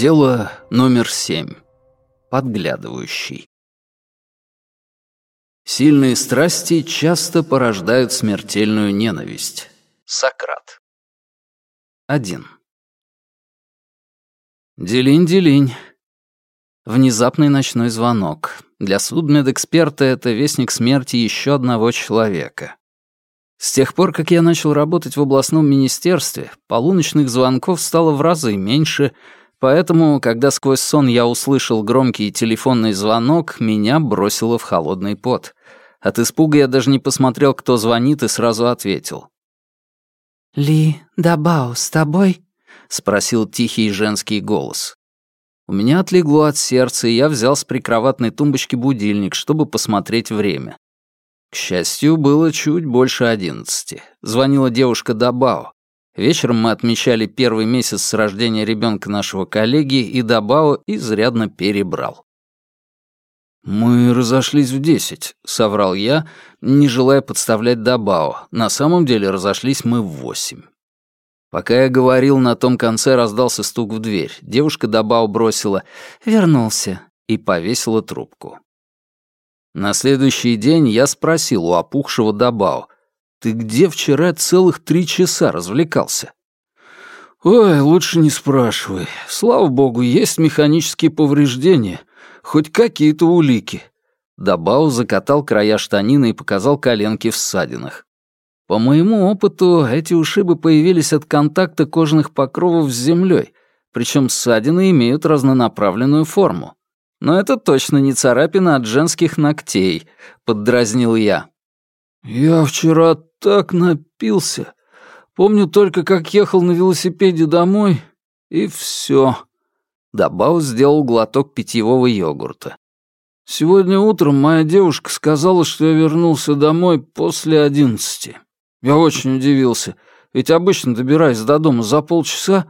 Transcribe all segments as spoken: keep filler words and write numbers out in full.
Дело номер семь. Подглядывающий. Сильные страсти часто порождают смертельную ненависть. Сократ. Один. Делинь-делинь. Внезапный ночной звонок. Для судмедэксперта это вестник смерти еще одного человека. С тех пор, как я начал работать в областном министерстве, полуночных звонков стало в разы меньше, поэтому, когда сквозь сон я услышал громкий телефонный звонок, меня бросило в холодный пот. От испуга я даже не посмотрел, кто звонит, и сразу ответил. «Ли Дабао с тобой?» — спросил тихий женский голос. У меня отлегло от сердца, и я взял с прикроватной тумбочки будильник, чтобы посмотреть время. К счастью, было чуть больше одиннадцати. Звонила девушка Дабао. Вечером мы отмечали первый месяц с рождения ребенка нашего коллеги, и Дабао изрядно перебрал. «Мы разошлись в десять», — соврал я, не желая подставлять Дабао. На самом деле разошлись мы в восемь. Пока я говорил, на том конце раздался стук в дверь. Девушка Дабао бросила «Вернулся» и повесила трубку. На следующий день я спросил у опухшего Дабао, «Ты где вчера целых три часа развлекался?» «Ой, лучше не спрашивай. Слава богу, есть механические повреждения, хоть какие-то улики». Дабао закатал края штанины и показал коленки в ссадинах. По моему опыту, эти ушибы появились от контакта кожных покровов с землей, причем ссадины имеют разнонаправленную форму. «Но это точно не царапина от женских ногтей», — поддразнил я. «Я вчера так напился. Помню только, как ехал на велосипеде домой, и все». Дабао сделал глоток питьевого йогурта. «Сегодня утром моя девушка сказала, что я вернулся домой после одиннадцати. Я очень удивился, ведь обычно добираюсь до дома за полчаса.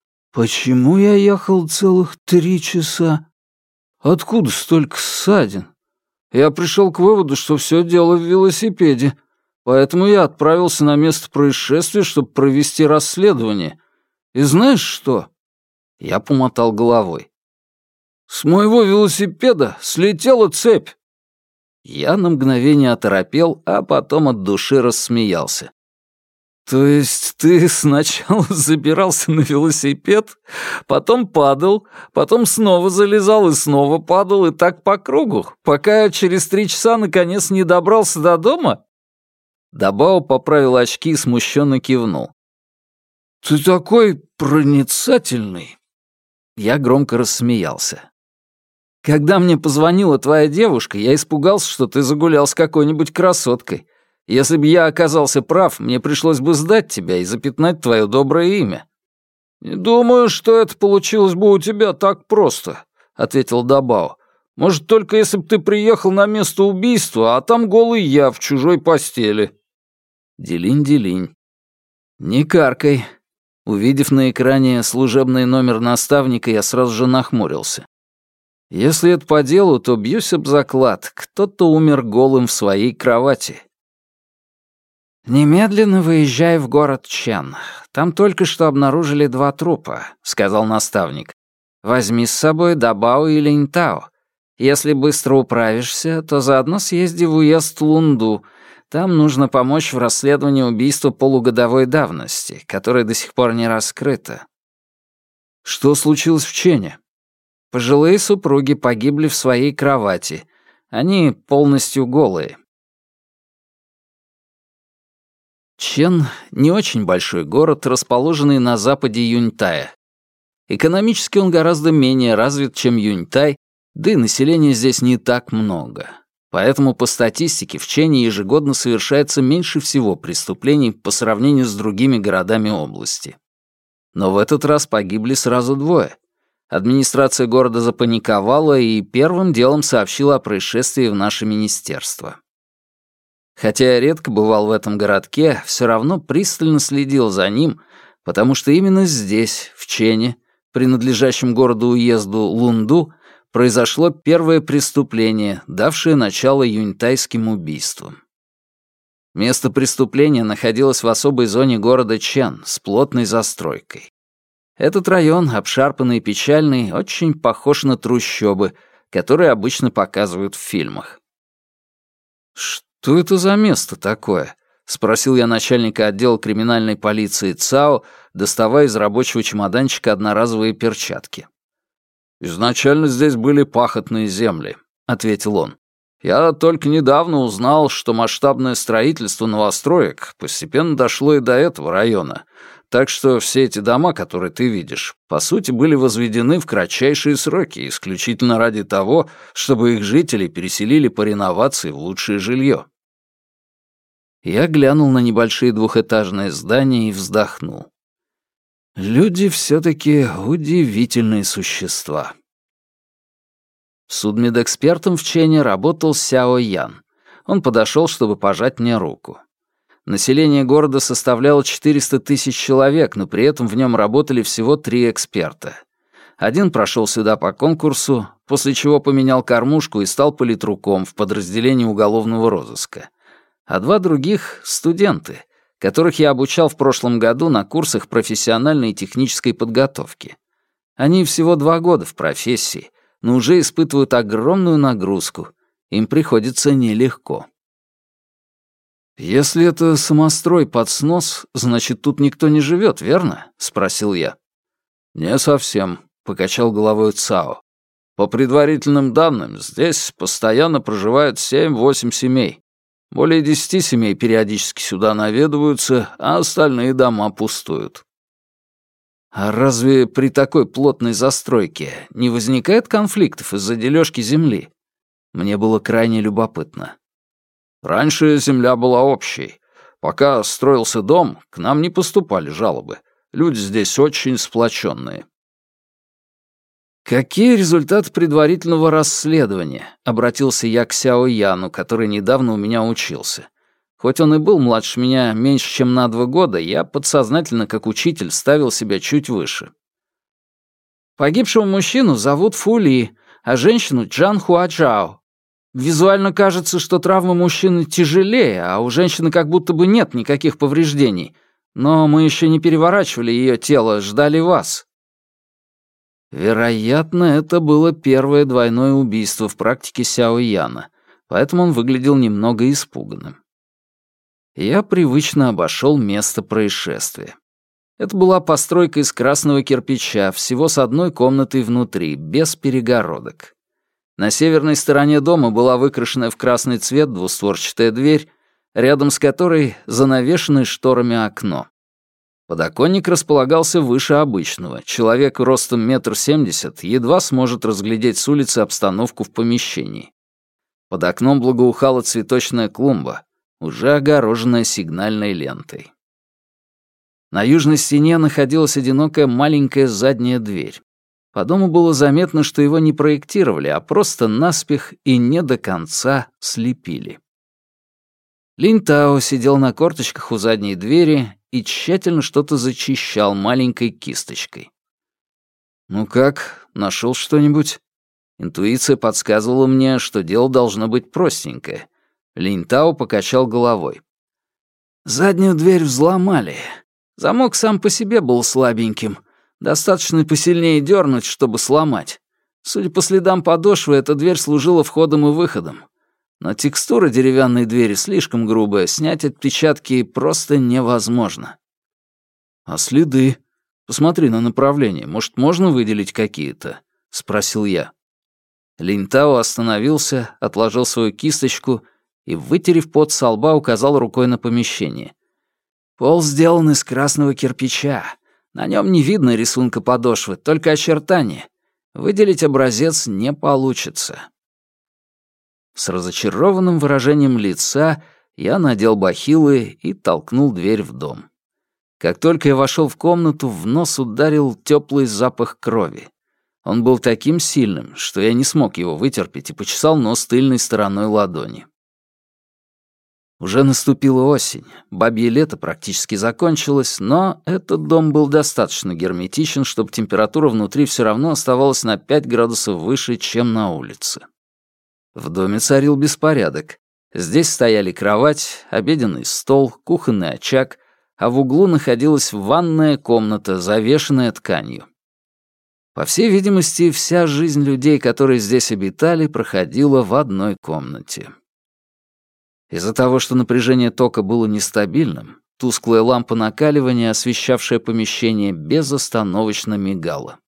Почему я ехал целых три часа? Откуда столько ссадин? Я пришел к выводу, что все дело в велосипеде, поэтому я отправился на место происшествия, чтобы провести расследование. И знаешь что?» Я помотал головой. «С моего велосипеда слетела цепь!» Я на мгновение оторопел, а потом от души рассмеялся. «То есть ты сначала забирался на велосипед, потом падал, потом снова залезал и снова падал, и так по кругу, пока я через три часа наконец не добрался до дома?» Дабао поправил очки и смущенно кивнул. «Ты такой проницательный!» Я громко рассмеялся. «Когда мне позвонила твоя девушка, я испугался, что ты загулял с какой-нибудь красоткой. Если бы я оказался прав, мне пришлось бы сдать тебя и запятнать твое доброе имя». «Не думаю, что это получилось бы у тебя так просто», — ответил Дабао. «Может, только если бы ты приехал на место убийства, а там голый я в чужой постели». Делинь-делинь. «Не каркай». Увидев на экране служебный номер наставника, я сразу же нахмурился. Если это по делу, то бьюсь об заклад. Кто-то умер голым в своей кровати. «Немедленно выезжай в город Чен. Там только что обнаружили два трупа», — сказал наставник. «Возьми с собой Дабао и Линьтао. Если быстро управишься, то заодно съезди в уезд Лунду. Там нужно помочь в расследовании убийства полугодовой давности, которое до сих пор не раскрыто». «Что случилось в Чене?» Пожилые супруги погибли в своей кровати. Они полностью голые. Чен — не очень большой город, расположенный на западе Юньтая. Экономически он гораздо менее развит, чем Юньтай, да и населения здесь не так много. Поэтому по статистике в Чене ежегодно совершается меньше всего преступлений по сравнению с другими городами области. Но в этот раз погибли сразу двое. Администрация города запаниковала и первым делом сообщила о происшествии в наше министерство. Хотя я редко бывал в этом городке, все равно пристально следил за ним, потому что именно здесь, в Чене, принадлежащем городу-уезду Лунду, произошло первое преступление, давшее начало юньтайским убийствам. Место преступления находилось в особой зоне города Чен с плотной застройкой. Этот район, обшарпанный и печальный, очень похож на трущобы, которые обычно показывают в фильмах. «Что это за место такое?» — спросил я начальника отдела криминальной полиции ЦАО, доставая из рабочего чемоданчика одноразовые перчатки. «Изначально здесь были пахотные земли», — ответил он. «Я только недавно узнал, что масштабное строительство новостроек постепенно дошло и до этого района, так что все эти дома, которые ты видишь, по сути, были возведены в кратчайшие сроки исключительно ради того, чтобы их жители переселили по реновации в лучшее жилье». Я глянул на небольшие двухэтажные здания и вздохнул. Люди все-таки удивительные существа. Судмедэкспертом в Чене работал Сяо Ян. Он подошел, чтобы пожать мне руку. Население города составляло четыреста тысяч человек, но при этом в нем работали всего три эксперта. Один прошел сюда по конкурсу, после чего поменял кормушку и стал политруком в подразделении уголовного розыска. А два других — студенты, которых я обучал в прошлом году на курсах профессиональной и технической подготовки. Они всего два года в профессии, но уже испытывают огромную нагрузку. Им приходится нелегко. «Если это самострой под снос, значит, тут никто не живет, верно?» — спросил я. «Не совсем», — покачал головой ЦАО. «По предварительным данным, здесь постоянно проживают семь-восемь семей. Более десяти семей периодически сюда наведываются, а остальные дома пустуют». «А разве при такой плотной застройке не возникает конфликтов из-за дележки земли?» Мне было крайне любопытно. «Раньше земля была общей. Пока строился дом, к нам не поступали жалобы. Люди здесь очень сплоченные». «Какие результаты предварительного расследования?» — обратился я к Сяо Яну, который недавно у меня учился. Хоть он и был младше меня меньше, чем на два года, я подсознательно, как учитель, ставил себя чуть выше. Погибшего мужчину зовут Фу Ли, а женщину Джан Хуаджао. Визуально кажется, что травмы мужчины тяжелее, а у женщины как будто бы нет никаких повреждений. Но мы еще не переворачивали ее тело, ждали вас. Вероятно, это было первое двойное убийство в практике Сяо Яна, поэтому он выглядел немного испуганным. Я привычно обошел место происшествия. Это была постройка из красного кирпича, всего с одной комнатой внутри, без перегородок. На северной стороне дома была выкрашенная в красный цвет двустворчатая дверь, рядом с которой занавешенное шторами окно. Подоконник располагался выше обычного. Человек ростом метр семьдесят едва сможет разглядеть с улицы обстановку в помещении. Под окном благоухала цветочная клумба, уже огороженная сигнальной лентой. На южной стене находилась одинокая маленькая задняя дверь. По дому было заметно, что его не проектировали, а просто наспех и не до конца слепили. Линь Тао сидел на корточках у задней двери и тщательно что-то зачищал маленькой кисточкой. «Ну как, нашел что-нибудь?» Интуиция подсказывала мне, что дело должно быть простенькое. Линь Тао покачал головой. «Заднюю дверь взломали. Замок сам по себе был слабеньким. Достаточно посильнее дернуть, чтобы сломать. Судя по следам подошвы, эта дверь служила входом и выходом. Но текстура деревянной двери слишком грубая, снять отпечатки просто невозможно». «А следы? Посмотри на направление. Может, можно выделить какие-то?» — спросил я. Линь Тао остановился, отложил свою кисточку и, вытерев пот со лба, указал рукой на помещение. «Пол сделан из красного кирпича. На нем не видно рисунка подошвы, только очертания. Выделить образец не получится». С разочарованным выражением лица я надел бахилы и толкнул дверь в дом. Как только я вошел в комнату, в нос ударил теплый запах крови. Он был таким сильным, что я не смог его вытерпеть и почесал нос тыльной стороной ладони. Уже наступила осень, бабье лето практически закончилось, но этот дом был достаточно герметичен, чтобы температура внутри все равно оставалась на пять градусов выше, чем на улице. В доме царил беспорядок. Здесь стояли кровать, обеденный стол, кухонный очаг, а в углу находилась ванная комната, завешенная тканью. По всей видимости, вся жизнь людей, которые здесь обитали, проходила в одной комнате. Из-за того, что напряжение тока было нестабильным, тусклая лампа накаливания, освещавшая помещение, безостановочно мигала.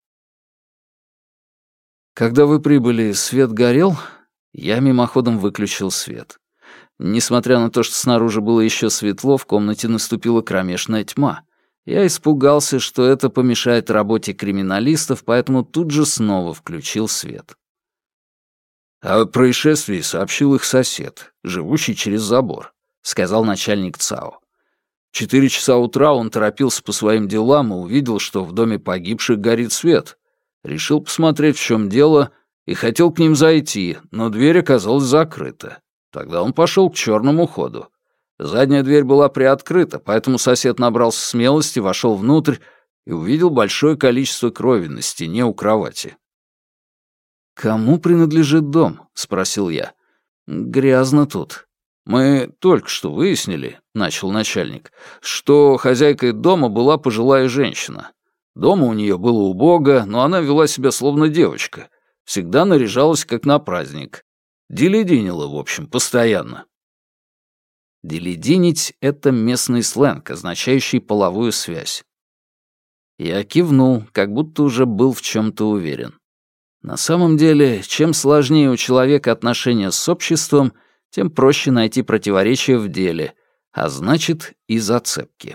Когда вы прибыли, свет горел? Я мимоходом выключил свет. Несмотря на то, что снаружи было еще светло, в комнате наступила кромешная тьма. Я испугался, что это помешает работе криминалистов, поэтому тут же снова включил свет. «О происшествии сообщил их сосед, живущий через забор», — сказал начальник ЦАО. В четыре часа утра он торопился по своим делам и увидел, что в доме погибших горит свет. Решил посмотреть, в чем дело, и хотел к ним зайти, но дверь оказалась закрыта. Тогда он пошел к черному ходу. Задняя дверь была приоткрыта, поэтому сосед набрался смелости, вошел внутрь и увидел большое количество крови на стене у кровати. «Кому принадлежит дом?» — спросил я. «Грязно тут». «Мы только что выяснили», — начал начальник, «что хозяйкой дома была пожилая женщина. Дома у нее было убого, но она вела себя словно девочка. Всегда наряжалась, как на праздник. Делединила, в общем, постоянно». Делединить — это местный сленг, означающий половую связь. Я кивнул, как будто уже был в чем-то уверен. На самом деле, чем сложнее у человека отношения с обществом, тем проще найти противоречия в деле, а значит и зацепки.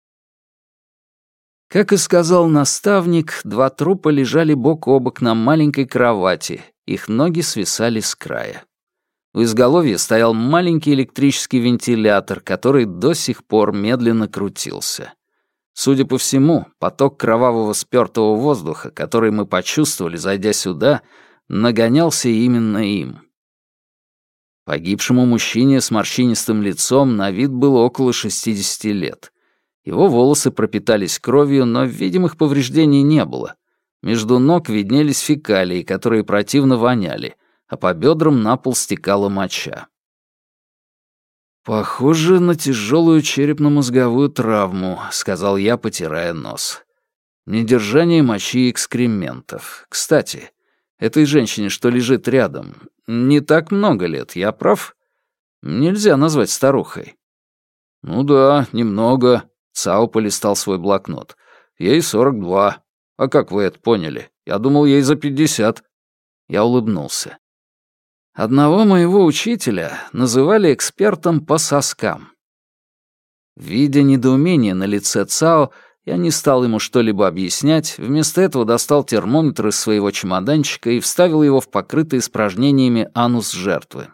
Как и сказал наставник, два трупа лежали бок о бок на маленькой кровати, их ноги свисали с края. У изголовья стоял маленький электрический вентилятор, который до сих пор медленно крутился. Судя по всему, поток кровавого спёртого воздуха, который мы почувствовали, зайдя сюда, нагонялся именно им. Погибшему мужчине с морщинистым лицом на вид было около шестидесяти лет. Его волосы пропитались кровью, но видимых повреждений не было. Между ног виднелись фекалии, которые противно воняли, а по бедрам на пол стекала моча. «Похоже на тяжелую черепно-мозговую травму», — сказал я, потирая нос. «Недержание мочи и экскрементов. Кстати, этой женщине, что лежит рядом, не так много лет, я прав? Нельзя назвать старухой». «Ну да, немного», — ЦАО полистал свой блокнот. «Ей сорок два. А как вы это поняли? Я думал, ей за пятьдесят». Я улыбнулся. Одного моего учителя называли экспертом по соскам. Видя недоумение на лице ЦАО, я не стал ему что-либо объяснять, вместо этого достал термометр из своего чемоданчика и вставил его в покрытый испражнениями анус жертвы.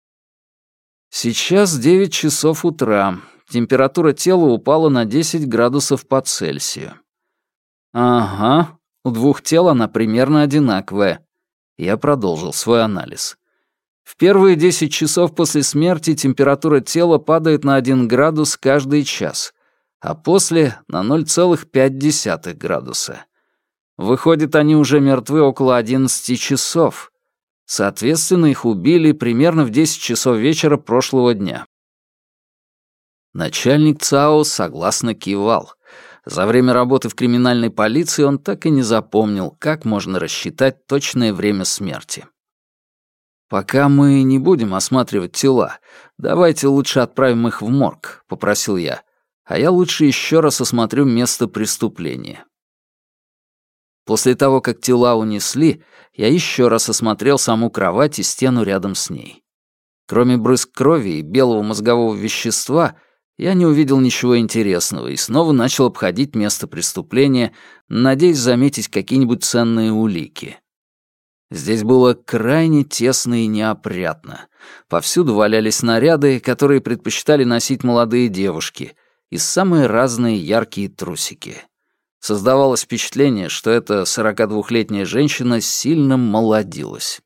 Сейчас девять часов утра. Температура тела упала на десять градусов по Цельсию. Ага, у двух тел она примерно одинаковая. Я продолжил свой анализ. В первые десять часов после смерти температура тела падает на один градус каждый час, а после — на ноль целых пять десятых градуса. Выходит, они уже мертвы около одиннадцати часов. Соответственно, их убили примерно в десять часов вечера прошлого дня. Начальник ЦАО согласно кивал. За время работы в криминальной полиции он так и не запомнил, как можно рассчитать точное время смерти. «Пока мы не будем осматривать тела, давайте лучше отправим их в морг», — попросил я. «А я лучше еще раз осмотрю место преступления». После того, как тела унесли, я еще раз осмотрел саму кровать и стену рядом с ней. Кроме брызг крови и белого мозгового вещества, я не увидел ничего интересного и снова начал обходить место преступления, надеясь заметить какие-нибудь ценные улики. Здесь было крайне тесно и неопрятно. Повсюду валялись снаряды, которые предпочитали носить молодые девушки, и самые разные яркие трусики. Создавалось впечатление, что эта сорокадвухлетняя женщина сильно молодилась.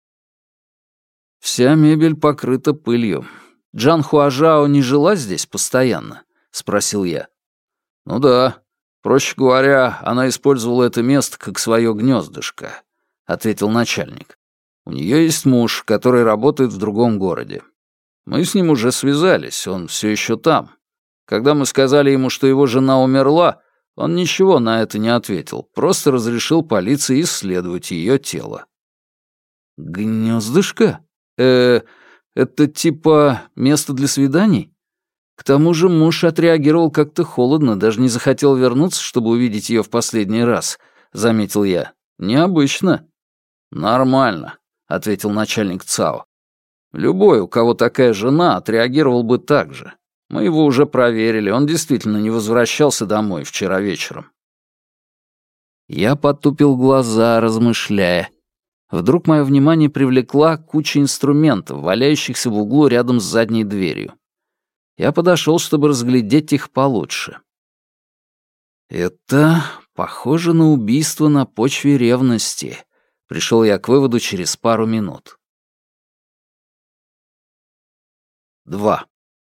Вся мебель покрыта пылью. Джан Хуажао не жила здесь постоянно? — спросил я. Ну да. Проще говоря, она использовала это место как свое гнездышко, — ответил начальник. У нее есть муж, который работает в другом городе. Мы с ним уже связались, он все еще там. Когда мы сказали ему, что его жена умерла, он ничего на это не ответил, просто разрешил полиции исследовать ее тело. Гнездышко? Э, это типа место для свиданий? К тому же муж отреагировал как-то холодно, даже не захотел вернуться, чтобы увидеть ее в последний раз, заметил я. Необычно. Нормально, ответил начальник ЦАО. Любой, у кого такая жена, отреагировал бы так же. Мы его уже проверили, он действительно не возвращался домой вчера вечером. Я потупил глаза, размышляя. Вдруг мое внимание привлекла куча инструментов, валяющихся в углу рядом с задней дверью. Я подошел, чтобы разглядеть их получше. Это похоже на убийство на почве ревности. Пришел я к выводу через пару минут. Два.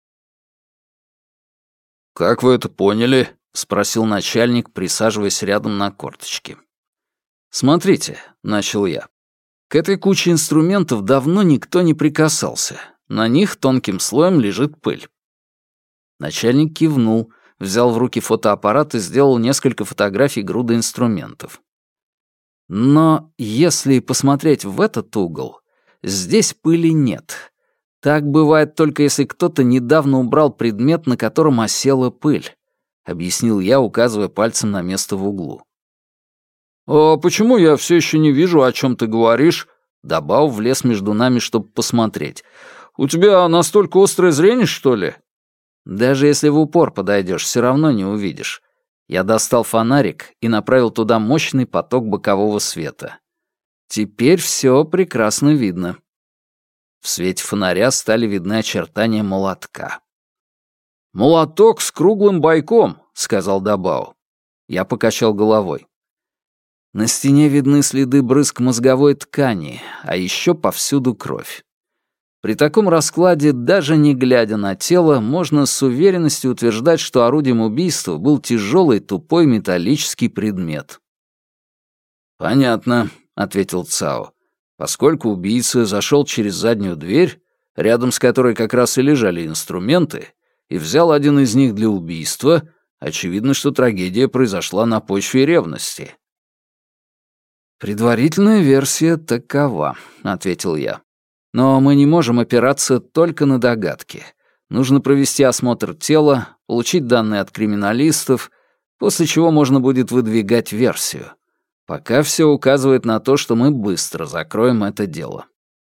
«Как вы это поняли?» — спросил начальник, присаживаясь рядом на корточке. «Смотрите», — начал я. «К этой куче инструментов давно никто не прикасался. На них тонким слоем лежит пыль». Начальник кивнул, взял в руки фотоаппарат и сделал несколько фотографий груды инструментов. «Но если посмотреть в этот угол, здесь пыли нет». Так бывает только если кто-то недавно убрал предмет, на котором осела пыль», — объяснил я, указывая пальцем на место в углу. «А почему я все еще не вижу, о чем ты говоришь?» Дабао влез между нами, чтобы посмотреть. «У тебя настолько острое зрение, что ли?» «Даже если в упор подойдешь, все равно не увидишь». Я достал фонарик и направил туда мощный поток бокового света. Теперь все прекрасно видно. В свете фонаря стали видны очертания молотка. «Молоток с круглым бойком», — сказал Дабао. Я покачал головой. На стене видны следы брызг мозговой ткани, а еще повсюду кровь. При таком раскладе, даже не глядя на тело, можно с уверенностью утверждать, что орудием убийства был тяжелый тупой металлический предмет. «Понятно», — ответил Цао. Поскольку убийца зашел через заднюю дверь, рядом с которой как раз и лежали инструменты, и взял один из них для убийства, очевидно, что трагедия произошла на почве ревности. «Предварительная версия такова», — ответил я. «Но мы не можем опираться только на догадки. Нужно провести осмотр тела, получить данные от криминалистов, после чего можно будет выдвигать версию. Пока все указывает на то, что мы быстро закроем это дело».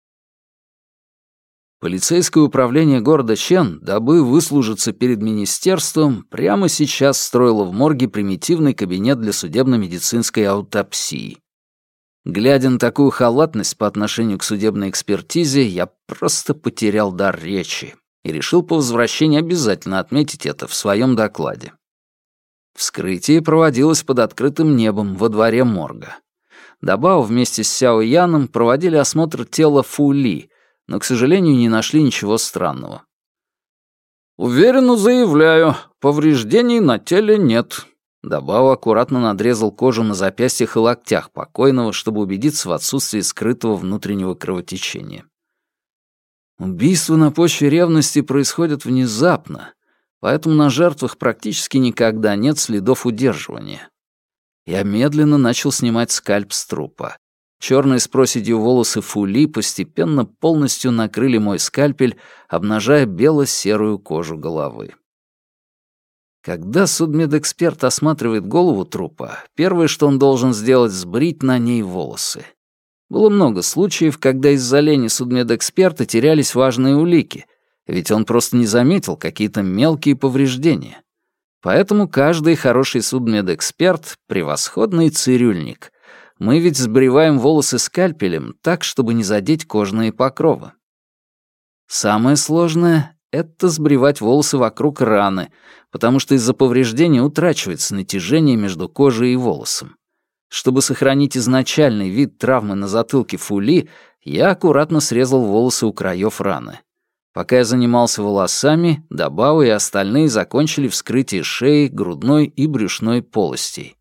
Полицейское управление города Чен, дабы выслужиться перед министерством, прямо сейчас строило в морге примитивный кабинет для судебно-медицинской аутопсии. Глядя на такую халатность по отношению к судебной экспертизе, я просто потерял дар речи и решил по возвращении обязательно отметить это в своем докладе. Вскрытие проводилось под открытым небом во дворе морга. Дабао вместе с Сяо Яном проводили осмотр тела Фу Ли, но, к сожалению, не нашли ничего странного. «Уверенно заявляю, повреждений на теле нет». Дабао аккуратно надрезал кожу на запястьях и локтях покойного, чтобы убедиться в отсутствии скрытого внутреннего кровотечения. Убийства на почве ревности происходят внезапно, поэтому на жертвах практически никогда нет следов удерживания. Я медленно начал снимать скальп с трупа. Черные с проседью волосы Фу Ли постепенно полностью накрыли мой скальпель, обнажая бело-серую кожу головы. Когда судмедэксперт осматривает голову трупа, первое, что он должен сделать, сбрить на ней волосы. Было много случаев, когда из-за лени судмедэксперта терялись важные улики, ведь он просто не заметил какие-то мелкие повреждения. Поэтому каждый хороший судмедэксперт — превосходный цирюльник. Мы ведь сбриваем волосы скальпелем так, чтобы не задеть кожные покровы. Самое сложное — это сбривать волосы вокруг раны, потому что из-за повреждения утрачивается натяжение между кожей и волосом. Чтобы сохранить изначальный вид травмы на затылке Фу Ли, я аккуратно срезал волосы у краев раны. Пока я занимался волосами, Дабао и остальные закончили вскрытие шеи, грудной и брюшной полостей.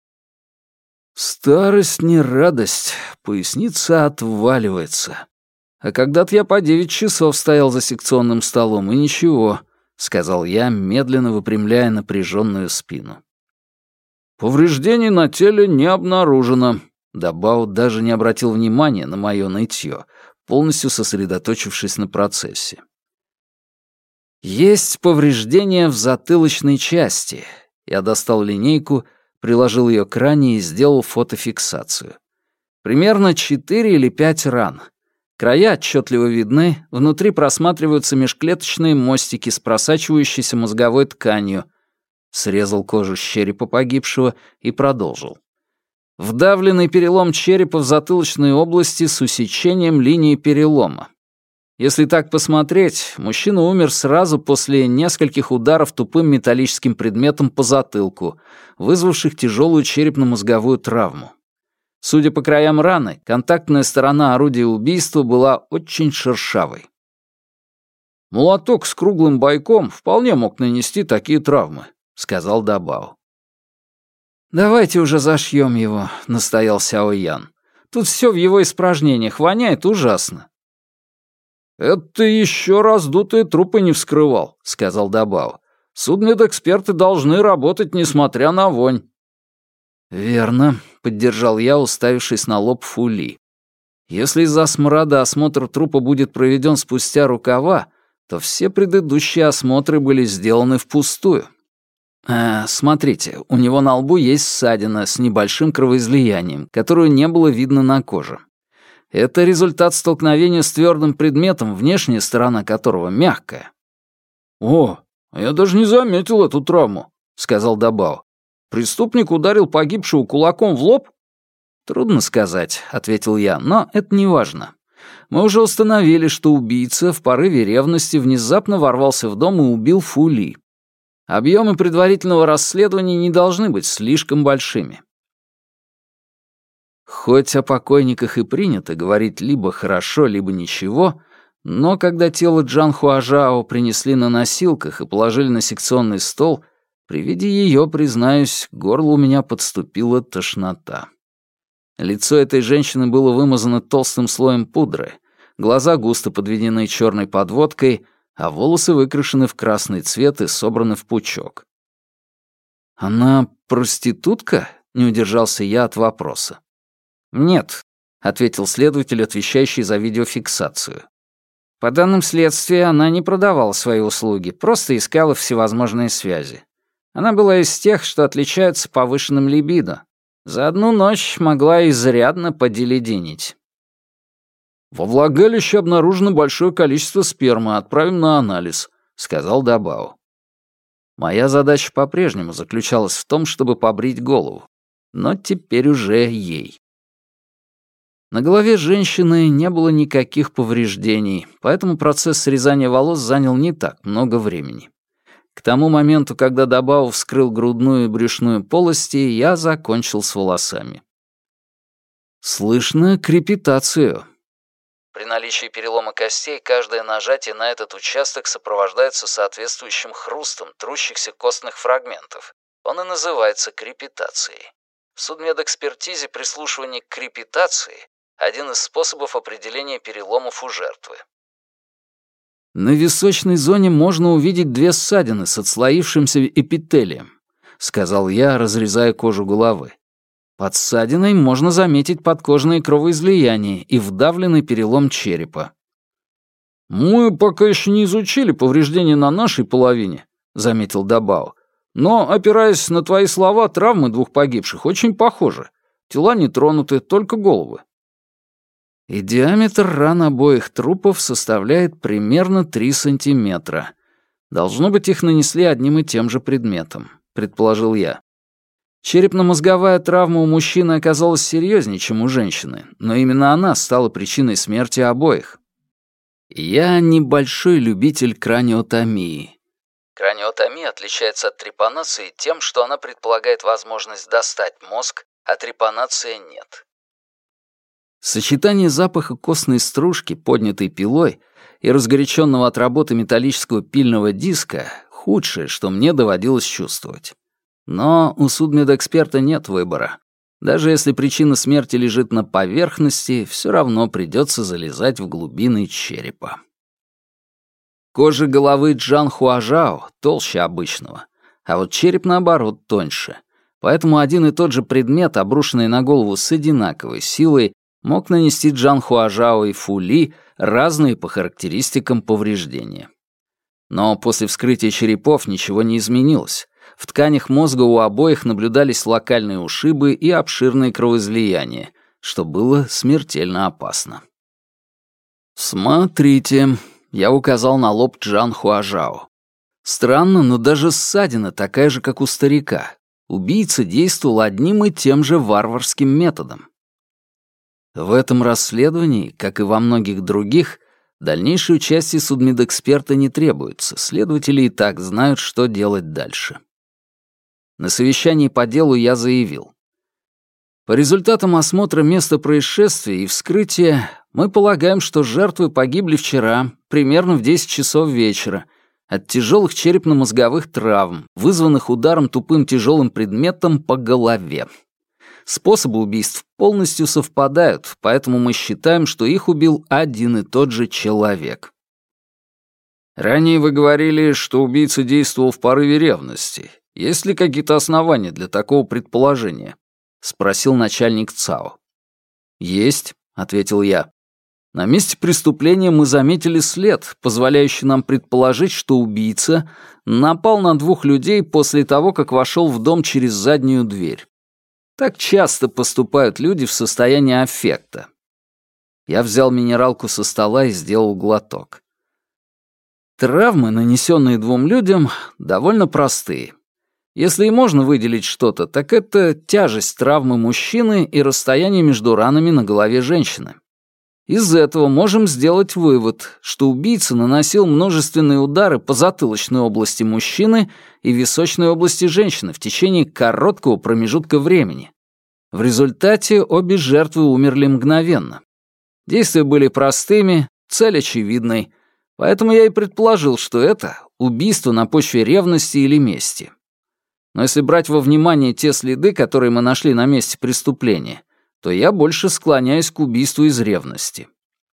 Старость не радость, поясница отваливается. А когда-то я по девять часов стоял за секционным столом, и ничего, сказал я, медленно выпрямляя напряженную спину. «Повреждений на теле не обнаружено». Дабао даже не обратил внимания на мое нытье, полностью сосредоточившись на процессе. «Есть повреждения в затылочной части». Я достал линейку, приложил ее к ране и сделал фотофиксацию. Примерно четыре или пять ран. Края отчетливо видны, внутри просматриваются межклеточные мостики с просачивающейся мозговой тканью. Срезал кожу с черепа погибшего и продолжил. Вдавленный перелом черепа в затылочной области с усечением линии перелома. Если так посмотреть, мужчина умер сразу после нескольких ударов тупым металлическим предметом по затылку, вызвавших тяжелую черепно-мозговую травму. Судя по краям раны, контактная сторона орудия убийства была очень шершавой. «Молоток с круглым бойком вполне мог нанести такие травмы», — сказал Дабао. «Давайте уже зашьем его», — настоял Сяо Ян. «Тут все в его испражнениях воняет ужасно». «Это ты еще раздутые трупы не вскрывал», — сказал Дабао. «Судмедэксперты должны работать, несмотря на вонь». «Верно», — поддержал я, уставившись на лоб Фули. «Если из-за смрада осмотр трупа будет проведен спустя рукава, то все предыдущие осмотры были сделаны впустую. Э, смотрите, у него на лбу есть ссадина с небольшим кровоизлиянием, которую не было видно на коже. Это результат столкновения с твердым предметом, внешняя сторона которого мягкая». «О, я даже не заметил эту травму», — сказал Дабао. «Преступник ударил погибшего кулаком в лоб?» «Трудно сказать», — ответил я, — «но это не важно. Мы уже установили, что убийца в порыве ревности внезапно ворвался в дом и убил Фули. Объемы предварительного расследования не должны быть слишком большими». Хоть о покойниках и принято говорить либо хорошо, либо ничего, но когда тело Джан Хуажао принесли на носилках и положили на секционный стол, при виде ее, признаюсь, к горлу у меня подступила тошнота. Лицо этой женщины было вымазано толстым слоем пудры, глаза густо подведены черной подводкой, а волосы выкрашены в красный цвет и собраны в пучок. «Она проститутка?» — не удержался я от вопроса. «Нет», — ответил следователь, отвечающий за видеофиксацию. «По данным следствия, она не продавала свои услуги, просто искала всевозможные связи. Она была из тех, что отличаются повышенным либидо. За одну ночь могла изрядно поделеденить». «Во влагалище обнаружено большое количество спермы, отправим на анализ», — сказал Дабао. Моя задача по-прежнему заключалась в том, чтобы побрить голову, но теперь уже ей. На голове женщины не было никаких повреждений, поэтому процесс срезания волос занял не так много времени. К тому моменту, когда Дабао вскрыл грудную и брюшную полости, я закончил с волосами. Слышно крепитацию. При наличии перелома костей каждое нажатие на этот участок сопровождается соответствующим хрустом трущихся костных фрагментов. Он и называется крепитацией. В судмедэкспертизе прислушивание к крепитации — один из способов определения переломов у жертвы. На височной зоне можно увидеть две ссадины с отслоившимся эпителием, сказал я, разрезая кожу головы. Под ссадиной можно заметить подкожные кровоизлияния и вдавленный перелом черепа. «Мы пока еще не изучили повреждения на нашей половине», — заметил Дабао. «Но, опираясь на твои слова, травмы двух погибших очень похожи. Тела не тронуты, только головы». И диаметр ран обоих трупов составляет примерно три сантиметра. Должно быть, их нанесли одним и тем же предметом, предположил я. Черепно-мозговая травма у мужчины оказалась серьезнее, чем у женщины, но именно она стала причиной смерти обоих. Я небольшой любитель краниотомии. Краниотомия отличается от трепанации тем, что она предполагает возможность достать мозг, а трепанация нет. Сочетание запаха костной стружки, поднятой пилой, и разгоряченного от работы металлического пильного диска — худшее, что мне доводилось чувствовать. Но у судмедэксперта нет выбора. Даже если причина смерти лежит на поверхности, все равно придется залезать в глубины черепа. Кожа головы Джан Хуажао толще обычного, а вот череп, наоборот, тоньше. Поэтому один и тот же предмет, обрушенный на голову с одинаковой силой, мог нанести Джан Хуажао и Фу Ли разные по характеристикам повреждения. Но после вскрытия черепов ничего не изменилось. В тканях мозга у обоих наблюдались локальные ушибы и обширные кровоизлияния, что было смертельно опасно. «Смотрите», — я указал на лоб Джан Хуажао. Странно, но даже ссадина такая же, как у старика. Убийца действовал одним и тем же варварским методом. В этом расследовании, как и во многих других, дальнейшее участие судмедэксперта не требуется, следователи и так знают, что делать дальше. На совещании по делу я заявил. По результатам осмотра места происшествия и вскрытия мы полагаем, что жертвы погибли вчера, примерно в десять часов вечера, от тяжелых черепно-мозговых травм, вызванных ударом тупым тяжелым предметом по голове. Способы убийств полностью совпадают, поэтому мы считаем, что их убил один и тот же человек. Ранее вы говорили, что убийца действовал в порыве ревности. Есть ли какие-то основания для такого предположения? Спросил начальник ЦАО. Есть, ответил я. На месте преступления мы заметили след, позволяющий нам предположить, что убийца напал на двух людей после того, как вошел в дом через заднюю дверь. Так часто поступают люди в состоянии аффекта. Я взял минералку со стола и сделал глоток. Травмы, нанесенные двум людям, довольно простые. Если и можно выделить что-то, так это тяжесть травмы мужчины и расстояние между ранами на голове женщины. Из этого можем сделать вывод, что убийца наносил множественные удары по затылочной области мужчины и височной области женщины в течение короткого промежутка времени. В результате обе жертвы умерли мгновенно. Действия были простыми, цель очевидной, поэтому я и предположил, что это убийство на почве ревности или мести. Но если брать во внимание те следы, которые мы нашли на месте преступления, то я больше склоняюсь к убийству из ревности.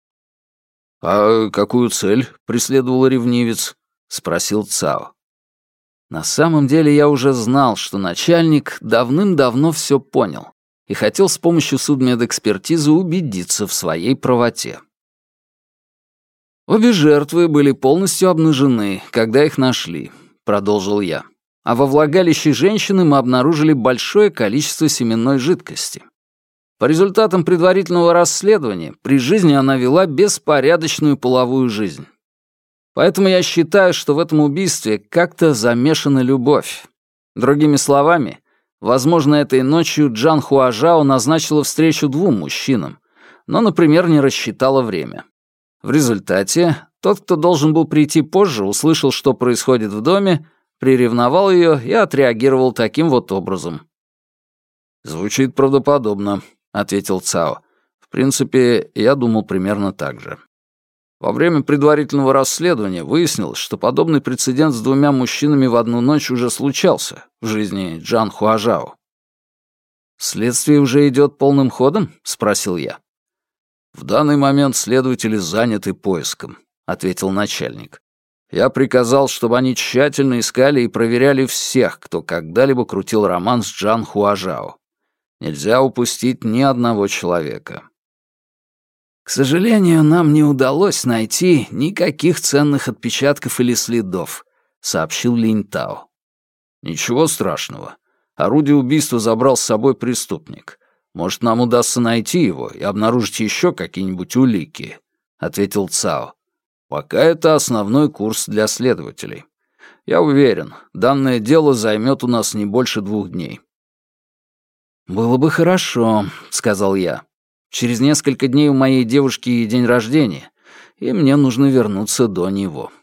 «А какую цель преследовал ревнивец?» — спросил ЦАО. На самом деле я уже знал, что начальник давным-давно все понял и хотел с помощью судмедэкспертизы убедиться в своей правоте. «Обе жертвы были полностью обнажены, когда их нашли», — продолжил я. «А во влагалище женщины мы обнаружили большое количество семенной жидкости. По результатам предварительного расследования, при жизни она вела беспорядочную половую жизнь. Поэтому я считаю, что в этом убийстве как-то замешана любовь. Другими словами, возможно, этой ночью Джан Хуажао назначила встречу двум мужчинам, но, например, не рассчитала время. В результате тот, кто должен был прийти позже, услышал, что происходит в доме, приревновал ее и отреагировал таким вот образом. «Звучит правдоподобно», — ответил ЦАО. «В принципе, я думал примерно так же. Во время предварительного расследования выяснилось, что подобный прецедент с двумя мужчинами в одну ночь уже случался в жизни Джан Хуажао». «Следствие уже идет полным ходом?» — спросил я. «В данный момент следователи заняты поиском», — ответил начальник. «Я приказал, чтобы они тщательно искали и проверяли всех, кто когда-либо крутил роман с Джан Хуажао. Нельзя упустить ни одного человека». «К сожалению, нам не удалось найти никаких ценных отпечатков или следов», — сообщил Линь Тао. «Ничего страшного. Орудие убийства забрал с собой преступник. Может, нам удастся найти его и обнаружить еще какие-нибудь улики», — ответил ЦАО. «Пока это основной курс для следователей. Я уверен, данное дело займет у нас не больше двух дней». «Было бы хорошо», — сказал я. «Через несколько дней у моей девушки день рождения, и мне нужно вернуться до него».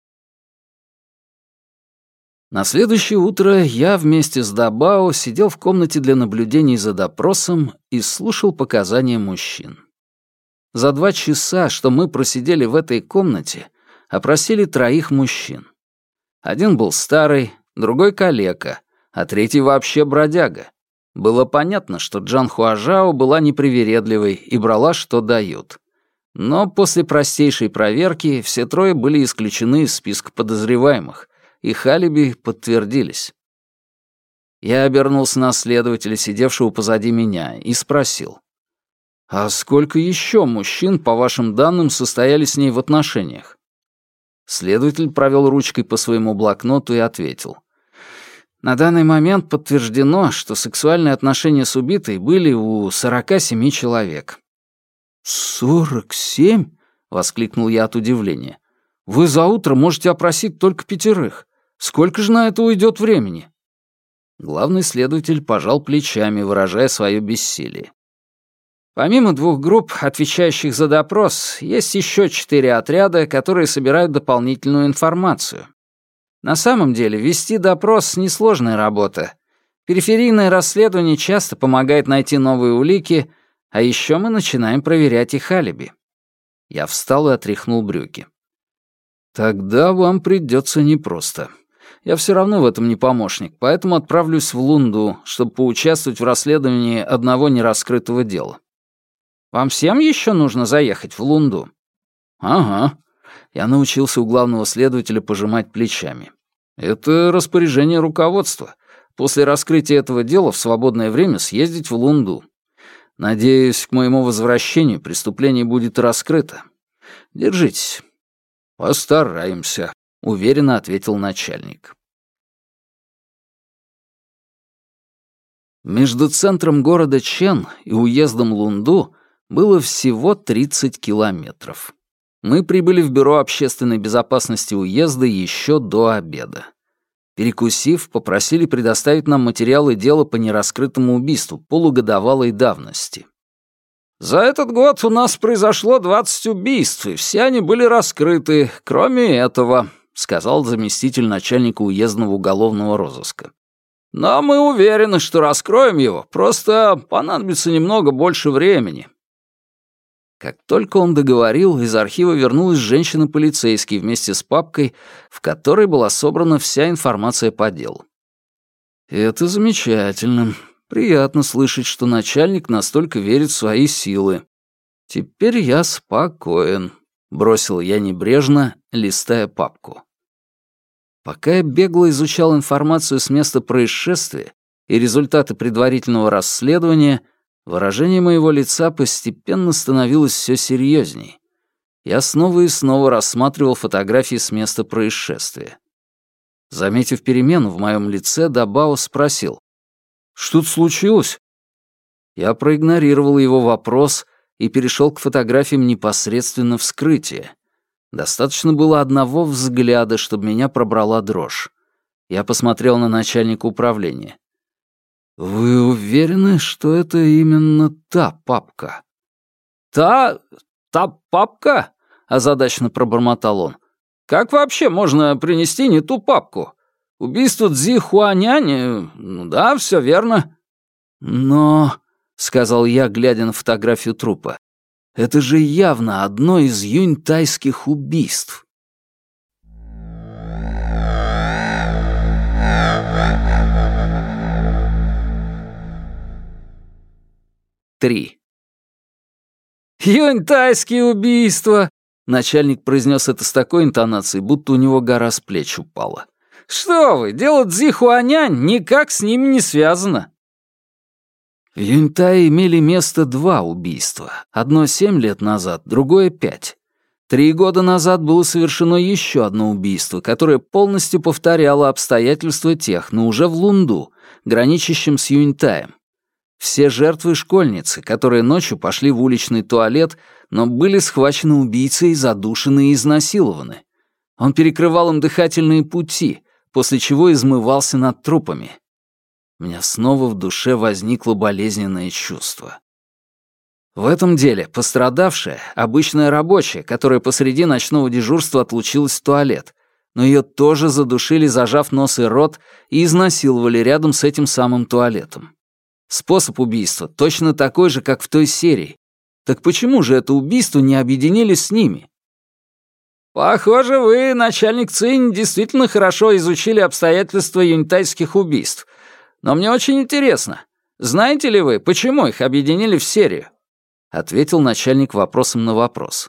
На следующее утро я вместе с Дабао сидел в комнате для наблюдений за допросом и слушал показания мужчин. За два часа, что мы просидели в этой комнате, опросили троих мужчин. Один был старый, другой калека, а третий вообще бродяга. Было понятно, что Джан Хуажао была непривередливой и брала, что дают. Но после простейшей проверки все трое были исключены из списка подозреваемых, их алиби подтвердились. Я обернулся на следователя, сидевшего позади меня, и спросил. «А сколько еще мужчин, по вашим данным, состояли с ней в отношениях?» Следователь провел ручкой по своему блокноту и ответил. «На данный момент подтверждено, что сексуальные отношения с убитой были у сорока семи человек». «Сорок семь?» — воскликнул я от удивления. «Вы за утро можете опросить только пятерых. Сколько же на это уйдет времени?» Главный следователь пожал плечами, выражая свое бессилие. Помимо двух групп, отвечающих за допрос, есть еще четыре отряда, которые собирают дополнительную информацию. На самом деле, вести допрос — несложная работа. Периферийное расследование часто помогает найти новые улики, а еще мы начинаем проверять их алиби. Я встал и отряхнул брюки. Тогда вам придется непросто. Я все равно в этом не помощник, поэтому отправлюсь в Лунду, чтобы поучаствовать в расследовании одного нераскрытого дела. Вам всем еще нужно заехать в Лунду? Ага. Я научился у главного следователя пожимать плечами. Это распоряжение руководства. После раскрытия этого дела в свободное время съездить в Лунду. Надеюсь, к моему возвращению преступление будет раскрыто. Держитесь. Постараемся, уверенно ответил начальник. Между центром города Чен и уездом Лунду было всего тридцать километров. Мы прибыли в Бюро общественной безопасности уезда еще до обеда. Перекусив, попросили предоставить нам материалы дела по нераскрытому убийству полугодовалой давности. «За этот год у нас произошло двадцать убийств, и все они были раскрыты, кроме этого», — сказал заместитель начальника уездного уголовного розыска. «Но мы уверены, что раскроем его, просто понадобится немного больше времени». Как только он договорил, из архива вернулась женщина-полицейский вместе с папкой, в которой была собрана вся информация по делу. «Это замечательно. Приятно слышать, что начальник настолько верит в свои силы. Теперь я спокоен», — бросил я небрежно, листая папку. Пока я бегло изучал информацию с места происшествия и результаты предварительного расследования, выражение моего лица постепенно становилось все серьезней. Я снова и снова рассматривал фотографии с места происшествия. Заметив перемену в моем лице, Дабао спросил. «Что-то случилось?» Я проигнорировал его вопрос и перешел к фотографиям непосредственно вскрытия. Достаточно было одного взгляда, чтобы меня пробрала дрожь. Я посмотрел на начальника управления. «Вы уверены, что это именно та папка?» «Та... та папка?» — озадаченно пробормотал он. «Как вообще можно принести не ту папку? Убийство Цзи Хуанянь... Ну да, все верно». «Но...» — сказал я, глядя на фотографию трупа. «Это же явно одно из юньтайских убийств». Три. «Юньтайские убийства!» Начальник произнес это с такой интонацией, будто у него гора с плеч упала. «Что вы, дело Цзи Хуанянь никак с ними не связано». В Юньтае имели место два убийства. Одно семь лет назад, другое пять. Три года назад было совершено еще одно убийство, которое полностью повторяло обстоятельства тех, но уже в Лунду, граничащем с Юньтаем. Все жертвы — школьницы, которые ночью пошли в уличный туалет, но были схвачены убийцей, задушены и изнасилованы. Он перекрывал им дыхательные пути, после чего измывался над трупами. У меня снова в душе возникло болезненное чувство. В этом деле пострадавшая — обычная рабочая, которая посреди ночного дежурства отлучилась в туалет, но ее тоже задушили, зажав нос и рот, и изнасиловали рядом с этим самым туалетом. Способ убийства точно такой же, как в той серии. Так почему же это убийство не объединили с ними? Похоже, вы, начальник Цинь, действительно хорошо изучили обстоятельства юньтайских убийств. Но мне очень интересно, знаете ли вы, почему их объединили в серию? ответил начальник вопросом на вопрос.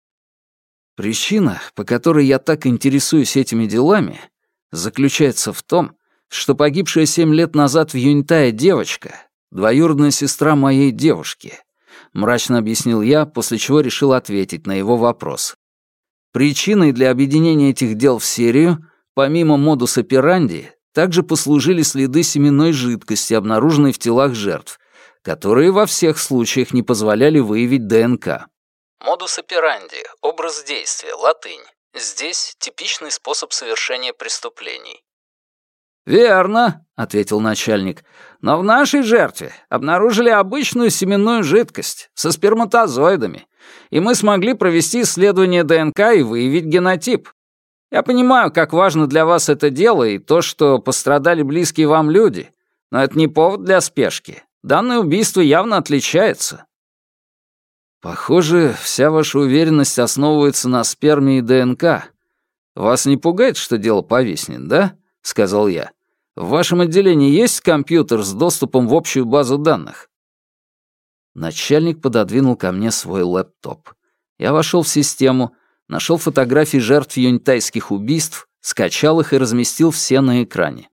Причина, по которой я так интересуюсь этими делами, заключается в том, что погибшая семь лет назад в Юньтае девочка — двоюродная сестра моей девушки, мрачно объяснил я, после чего решил ответить на его вопрос. Причиной для объединения этих дел в серию, помимо модус операнди, также послужили следы семенной жидкости, обнаруженной в телах жертв, которые во всех случаях не позволяли выявить ДНК. Модус операнди — образ действия, латынь. Здесь типичный способ совершения преступлений. «Верно», — ответил начальник, «но в нашей жертве обнаружили обычную семенную жидкость со сперматозоидами, и мы смогли провести исследование ДНК и выявить генотип. Я понимаю, как важно для вас это дело и то, что пострадали близкие вам люди, но это не повод для спешки. Данное убийство явно отличается». «Похоже, вся ваша уверенность основывается на сперме и ДНК. Вас не пугает, что дело повиснет, да?» — сказал я. «В вашем отделении есть компьютер с доступом в общую базу данных?» Начальник пододвинул ко мне свой лэптоп. Я вошел в систему, нашел фотографии жертв юньтайских убийств, скачал их и разместил все на экране.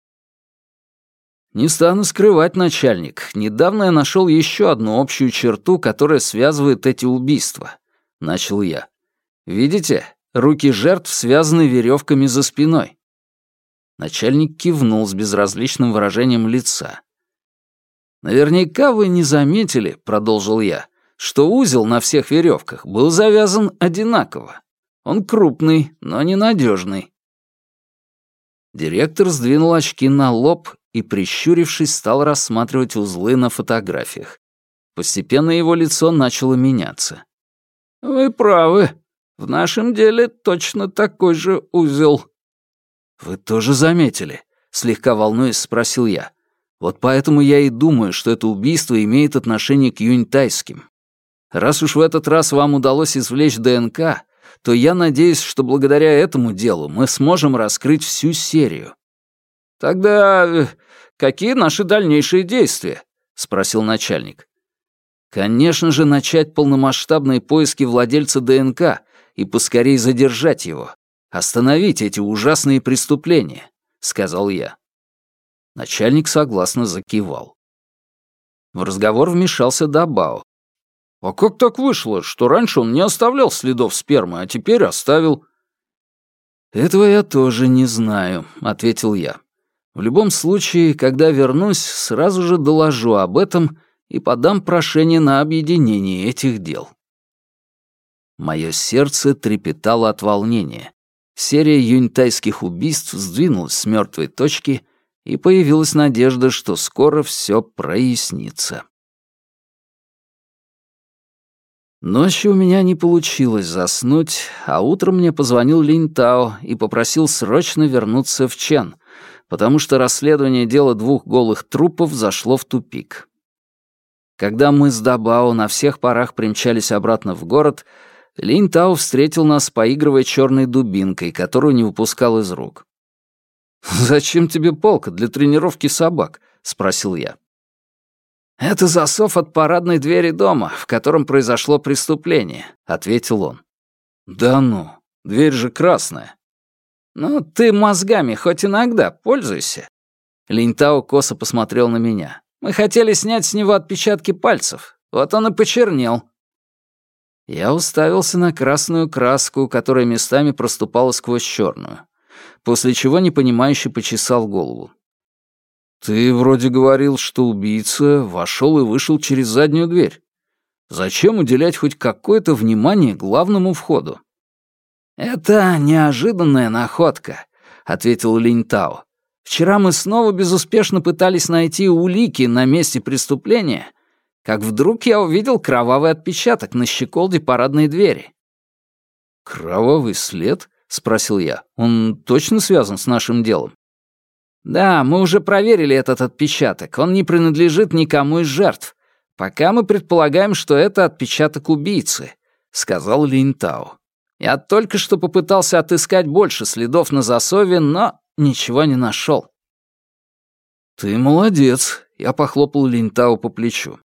«Не стану скрывать, начальник, недавно я нашел еще одну общую черту, которая связывает эти убийства», — начал я. «Видите, руки жертв связаны веревками за спиной». Начальник кивнул с безразличным выражением лица. «Наверняка вы не заметили, — продолжил я, — что узел на всех веревках был завязан одинаково. Он крупный, но ненадежный». Директор сдвинул очки на лоб и, прищурившись, стал рассматривать узлы на фотографиях. Постепенно его лицо начало меняться. «Вы правы. В нашем деле точно такой же узел». «Вы тоже заметили?» — слегка волнуясь, спросил я. «Вот поэтому я и думаю, что это убийство имеет отношение к юньтайским. Раз уж в этот раз вам удалось извлечь ДНК, то я надеюсь, что благодаря этому делу мы сможем раскрыть всю серию». «Тогда какие наши дальнейшие действия?» — спросил начальник. «Конечно же, начать полномасштабные поиски владельца ДНК и поскорее задержать его. Остановить эти ужасные преступления», — сказал я. Начальник согласно закивал. В разговор вмешался Дабао. «А как так вышло, что раньше он не оставлял следов спермы, а теперь оставил?» «Этого я тоже не знаю», — ответил я. «В любом случае, когда вернусь, сразу же доложу об этом и подам прошение на объединение этих дел». Мое сердце трепетало от волнения. Серия юньтайских убийств сдвинулась с мертвой точки, и появилась надежда, что скоро все прояснится. Ночью у меня не получилось заснуть, а утром мне позвонил Линь Тао и попросил срочно вернуться в Чэн, потому что расследование дела двух голых трупов зашло в тупик. Когда мы с Дабао на всех парах примчались обратно в город, Линь Тао встретил нас, поигрывая черной дубинкой, которую не выпускал из рук. «Зачем тебе палка для тренировки собак?» — спросил я. «Это засов от парадной двери дома, в котором произошло преступление», — ответил он. «Да ну, дверь же красная». «Ну, ты мозгами хоть иногда пользуйся». Линь Тао косо посмотрел на меня. «Мы хотели снять с него отпечатки пальцев. Вот он и почернел». Я уставился на красную краску, которая местами проступала сквозь черную, после чего непонимающе почесал голову. «Ты вроде говорил, что убийца вошел и вышел через заднюю дверь. Зачем уделять хоть какое-то внимание главному входу?» «Это неожиданная находка», — ответил Линь Тао. «Вчера мы снова безуспешно пытались найти улики на месте преступления, как вдруг я увидел кровавый отпечаток на щеколде парадной двери». «Кровавый след?» — спросил я. «Он точно связан с нашим делом?» «Да, мы уже проверили этот отпечаток. Он не принадлежит никому из жертв. Пока мы предполагаем, что это отпечаток убийцы», — сказал Линь Тао. «Я только что попытался отыскать больше следов на засове, но ничего не нашел». «Ты молодец», — я похлопал Линь Тао по плечу.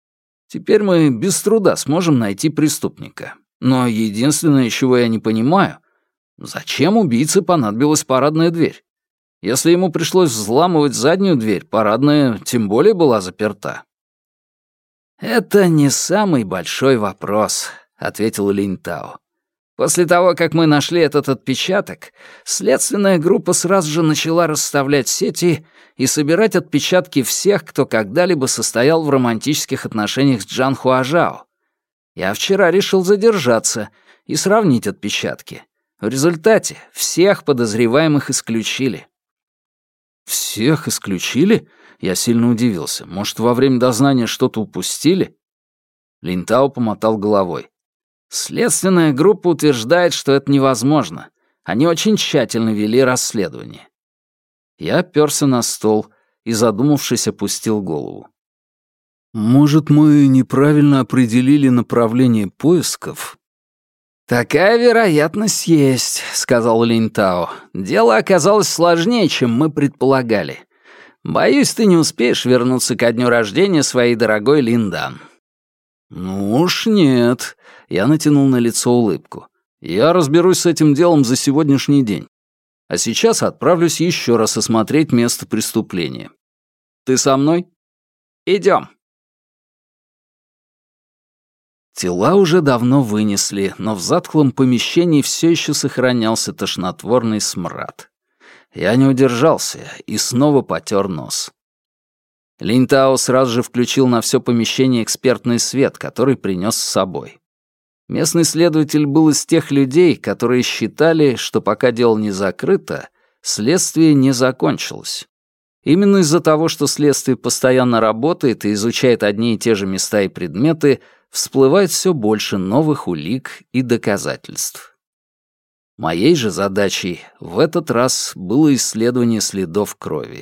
Теперь мы без труда сможем найти преступника. Но единственное, чего я не понимаю, зачем убийце понадобилась парадная дверь? Если ему пришлось взламывать заднюю дверь, парадная тем более была заперта. «Это не самый большой вопрос», — ответил Линтао. «После того, как мы нашли этот отпечаток, следственная группа сразу же начала расставлять сети и собирать отпечатки всех, кто когда-либо состоял в романтических отношениях с Джан Хуажао. Я вчера решил задержаться и сравнить отпечатки. В результате всех подозреваемых исключили». «Всех исключили?» Я сильно удивился. «Может, во время дознания что-то упустили?» Линтао помотал головой. «Следственная группа утверждает, что это невозможно. Они очень тщательно вели расследование». Я оперся на стол и, задумавшись, опустил голову. «Может, мы неправильно определили направление поисков?» «Такая вероятность есть», — сказал Линтао. «Дело оказалось сложнее, чем мы предполагали. Боюсь, ты не успеешь вернуться ко дню рождения своей дорогой Линдан». «Ну уж нет», — я натянул на лицо улыбку. «Я разберусь с этим делом за сегодняшний день. А сейчас отправлюсь еще раз осмотреть место преступления. Ты со мной? Идем». Тела уже давно вынесли, но в затхлом помещении все еще сохранялся тошнотворный смрад. Я не удержался и снова потер нос. Линтао сразу же включил на все помещение экспертный свет, который принес с собой. Местный следователь был из тех людей, которые считали, что пока дело не закрыто, следствие не закончилось. Именно из-за того, что следствие постоянно работает и изучает одни и те же места и предметы, всплывает все больше новых улик и доказательств. Моей же задачей в этот раз было исследование следов крови.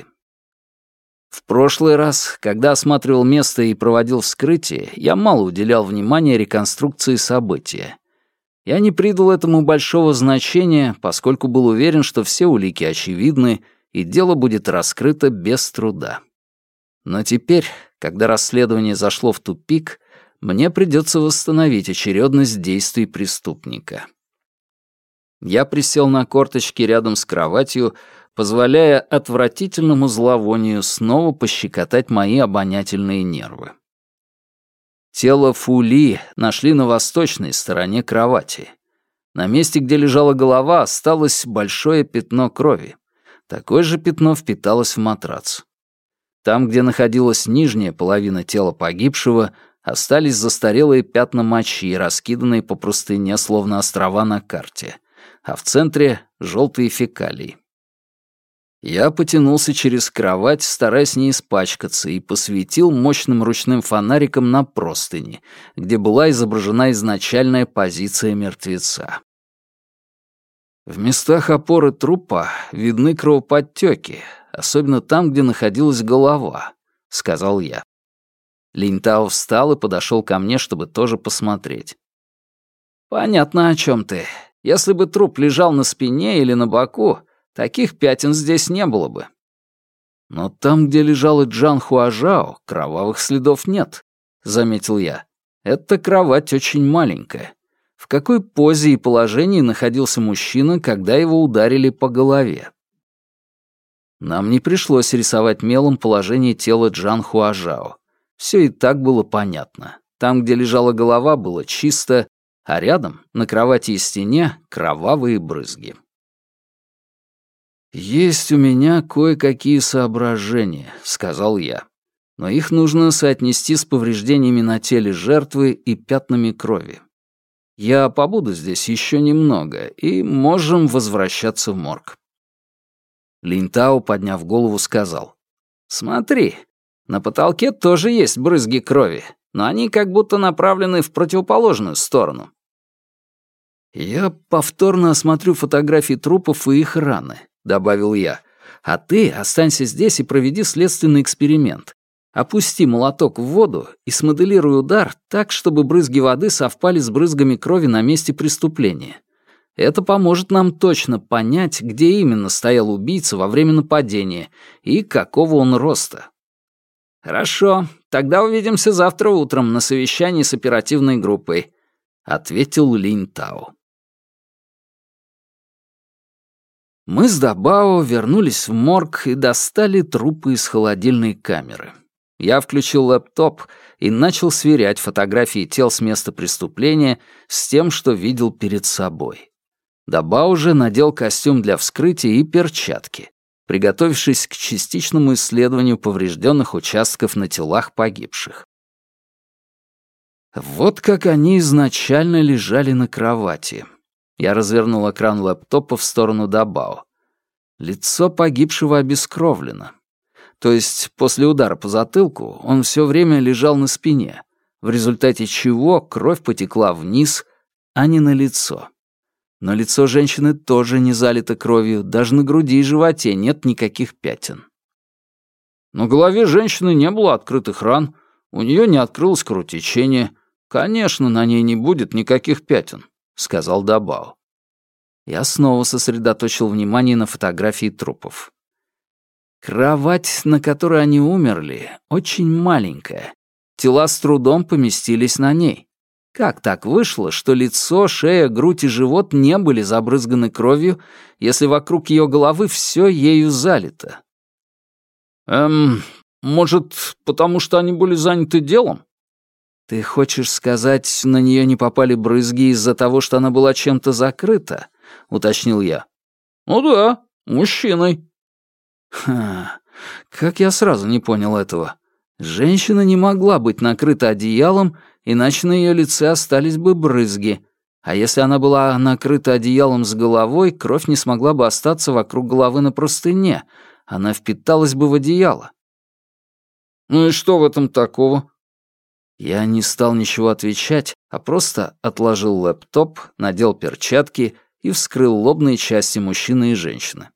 В прошлый раз, когда осматривал место и проводил вскрытие, я мало уделял внимания реконструкции события. Я не придал этому большого значения, поскольку был уверен, что все улики очевидны, и дело будет раскрыто без труда. Но теперь, когда расследование зашло в тупик, мне придется восстановить очередность действий преступника. Я присел на корточки рядом с кроватью, позволяя отвратительному зловонию снова пощекотать мои обонятельные нервы. Тело Фули нашли на восточной стороне кровати. На месте, где лежала голова, осталось большое пятно крови. Такое же пятно впиталось в матрац. Там, где находилась нижняя половина тела погибшего, остались застарелые пятна мочи, раскиданные по простыне, словно острова на карте, а в центре — желтые фекалии. Я потянулся через кровать, стараясь не испачкаться, и посветил мощным ручным фонариком на простыни, где была изображена изначальная позиция мертвеца. В местах опоры трупа видны кровоподтёки, особенно там, где находилась голова, — сказал я. Линтао встал и подошел ко мне, чтобы тоже посмотреть. «Понятно, о чем ты. Если бы труп лежал на спине или на боку, таких пятен здесь не было бы». «Но там, где лежала Джан Хуажао, кровавых следов нет», — заметил я. «Эта кровать очень маленькая. В какой позе и положении находился мужчина, когда его ударили по голове?» Нам не пришлось рисовать мелом положение тела Джан Хуажао. Все и так было понятно. Там, где лежала голова, было чисто, а рядом, на кровати и стене, кровавые брызги. «Есть у меня кое-какие соображения», — сказал я. «Но их нужно соотнести с повреждениями на теле жертвы и пятнами крови. Я побуду здесь еще немного, и можем возвращаться в морг». Линтао, подняв голову, сказал: «Смотри, на потолке тоже есть брызги крови, но они как будто направлены в противоположную сторону». «Я повторно осмотрю фотографии трупов и их раны», — добавил я. «А ты останься здесь и проведи следственный эксперимент. Опусти молоток в воду и смоделируй удар так, чтобы брызги воды совпали с брызгами крови на месте преступления. Это поможет нам точно понять, где именно стоял убийца во время нападения и какого он роста». «Хорошо, тогда увидимся завтра утром на совещании с оперативной группой», — ответил Линь Тао. Мы с Дабао вернулись в морг и достали трупы из холодильной камеры. Я включил лэптоп и начал сверять фотографии тел с места преступления с тем, что видел перед собой. Дабао же надел костюм для вскрытия и перчатки, приготовившись к частичному исследованию поврежденных участков на телах погибших. Вот как они изначально лежали на кровати. Я развернул экран лэптопа в сторону Дабао. Лицо погибшего обескровлено. То есть после удара по затылку он все время лежал на спине, в результате чего кровь потекла вниз, а не на лицо. Но лицо женщины тоже не залито кровью, даже на груди и животе нет никаких пятен. На голове женщины не было открытых ран, у нее не открылось кровотечение. Конечно, на ней не будет никаких пятен, — сказал Дабао. Я снова сосредоточил внимание на фотографии трупов. Кровать, на которой они умерли, очень маленькая. Тела с трудом поместились на ней. Как так вышло, что лицо, шея, грудь и живот не были забрызганы кровью, если вокруг ее головы все ею залито? Эм, может, потому что они были заняты делом? Ты хочешь сказать, на нее не попали брызги из-за того, что она была чем-то закрыта? Уточнил я. Ну да, мужчиной. Ха, как я сразу не понял этого. Женщина не могла быть накрыта одеялом, иначе на ее лице остались бы брызги. А если она была накрыта одеялом с головой, кровь не смогла бы остаться вокруг головы на простыне. Она впиталась бы в одеяло. Ну и что в этом такого? Я не стал ничего отвечать, а просто отложил лэптоп, надел перчатки и вскрыл лобные части мужчины и женщины.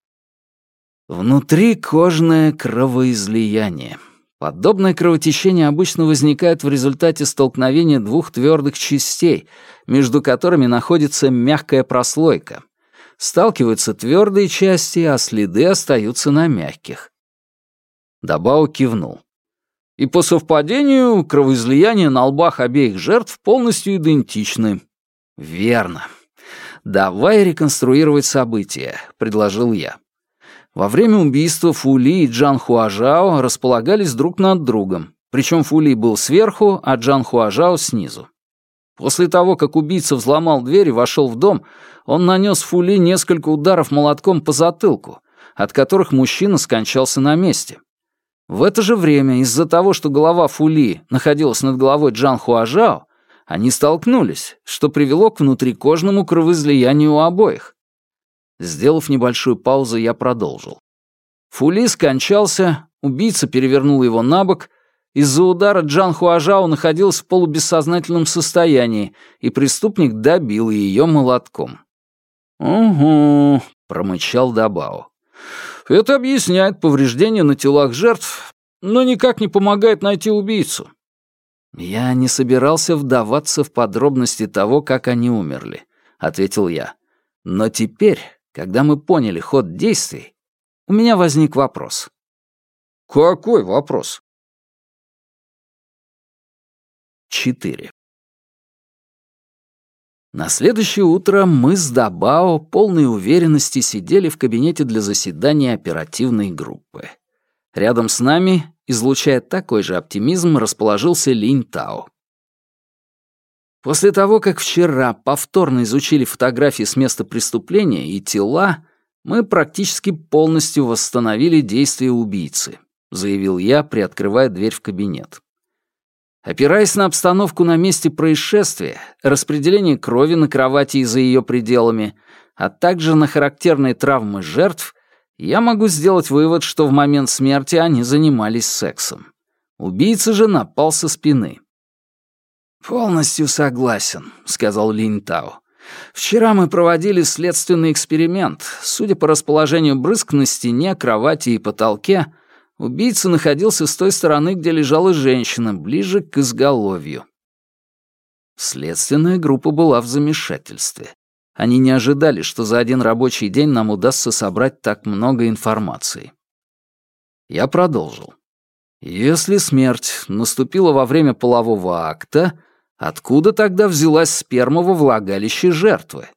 Внутри кожное кровоизлияние. Подобное кровотечение обычно возникает в результате столкновения двух твердых частей, между которыми находится мягкая прослойка. Сталкиваются твердые части, а следы остаются на мягких. Дабао кивнул. И по совпадению кровоизлияния на лбах обеих жертв полностью идентичны. Верно. Давай реконструировать события, предложил я. Во время убийства Фули и Джан Хуажао располагались друг над другом, причем Фули был сверху, а Джан Хуажао снизу. После того, как убийца взломал дверь и вошел в дом, он нанес Фули несколько ударов молотком по затылку, от которых мужчина скончался на месте. В это же время, из-за того, что голова Фули находилась над головой Джан Хуажао, они столкнулись, что привело к внутрикожному кровоизлиянию у обоих. Сделав небольшую паузу, я продолжил. Фули скончался, убийца перевернул его на бок. Из-за удара Джан Хуажао находился в полубессознательном состоянии, и преступник добил ее молотком. «Угу», — промычал Дабао. «Это объясняет повреждения на телах жертв, но никак не помогает найти убийцу». «Я не собирался вдаваться в подробности того, как они умерли», — ответил я. «Но теперь, когда мы поняли ход действий, у меня возник вопрос». «Какой вопрос?» четыре. На следующее утро мы с Дабао полной уверенности сидели в кабинете для заседания оперативной группы. Рядом с нами, излучая такой же оптимизм, расположился Линь Тао. После того, как вчера повторно изучили фотографии с места преступления и тела, мы практически полностью восстановили действия убийцы, заявил я, приоткрывая дверь в кабинет. Опираясь на обстановку на месте происшествия, распределение крови на кровати и за ее пределами, а также на характерные травмы жертв, я могу сделать вывод, что в момент смерти они занимались сексом. Убийца же напал со спины. «Полностью согласен», — сказал Линь Тао. «Вчера мы проводили следственный эксперимент. Судя по расположению брызг на стене, кровати и потолке, убийца находился с той стороны, где лежала женщина, ближе к изголовью». Следственная группа была в замешательстве. Они не ожидали, что за один рабочий день нам удастся собрать так много информации. Я продолжил. Если смерть наступила во время полового акта, откуда тогда взялась сперма во влагалище жертвы?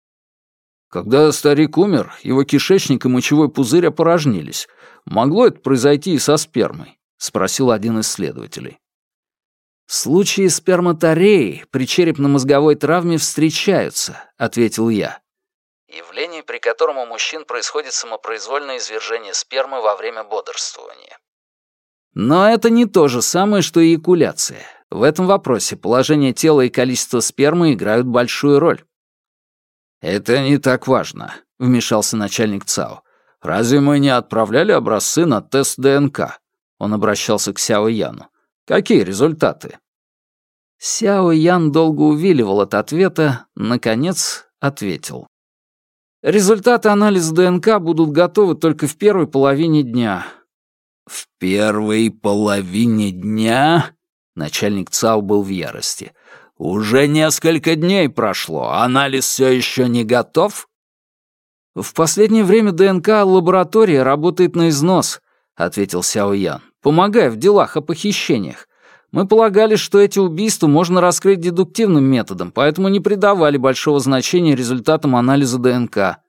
Когда старик умер, его кишечник и мочевой пузырь опорожнились. Могло это произойти и со спермой? Спросил один из следователей. «Случаи сперматореи при черепно-мозговой травме встречаются», — ответил я. Явление, при котором у мужчин происходит самопроизвольное извержение спермы во время бодрствования. Но это не то же самое, что и эякуляция. В этом вопросе положение тела и количество спермы играют большую роль. «Это не так важно», — вмешался начальник ЦАО. «Разве мы не отправляли образцы на тест ДНК?» Он обращался к Сяо Яну. «Какие результаты?» Сяо Ян долго увиливал от ответа, наконец ответил. «Результаты анализа ДНК будут готовы только в первой половине дня». «В первой половине дня?» Начальник ЦАО был в ярости. «Уже несколько дней прошло, анализ все еще не готов?» «В последнее время ДНК-лаборатория работает на износ», — ответил Сяо Ян, «помогая в делах о похищениях. Мы полагали, что эти убийства можно раскрыть дедуктивным методом, поэтому не придавали большого значения результатам анализа ДНК».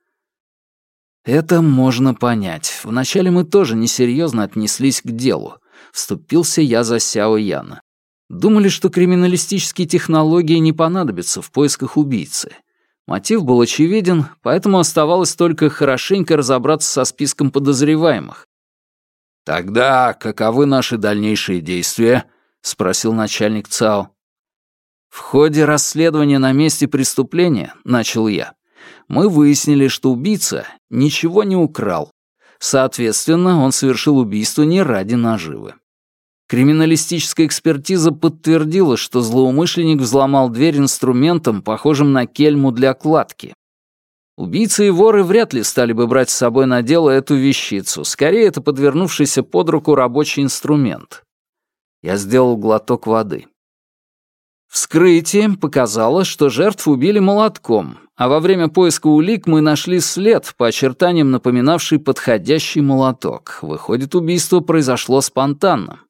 «Это можно понять. Вначале мы тоже несерьезно отнеслись к делу. Вступился я за Сяо Яна. Думали, что криминалистические технологии не понадобятся в поисках убийцы. Мотив был очевиден, поэтому оставалось только хорошенько разобраться со списком подозреваемых. «Тогда каковы наши дальнейшие действия?» — спросил начальник ЦАО. «В ходе расследования на месте преступления, — начал я, — мы выяснили, что убийца ничего не украл. Соответственно, он совершил убийство не ради наживы. Криминалистическая экспертиза подтвердила, что злоумышленник взломал дверь инструментом, похожим на кельму для кладки. Убийцы и воры вряд ли стали бы брать с собой на дело эту вещицу, скорее это подвернувшийся под руку рабочий инструмент. Я сделал глоток воды. Вскрытие показало, что жертв убили молотком, а во время поиска улик мы нашли след, по очертаниям напоминавший подходящий молоток. Выходит, убийство произошло спонтанно.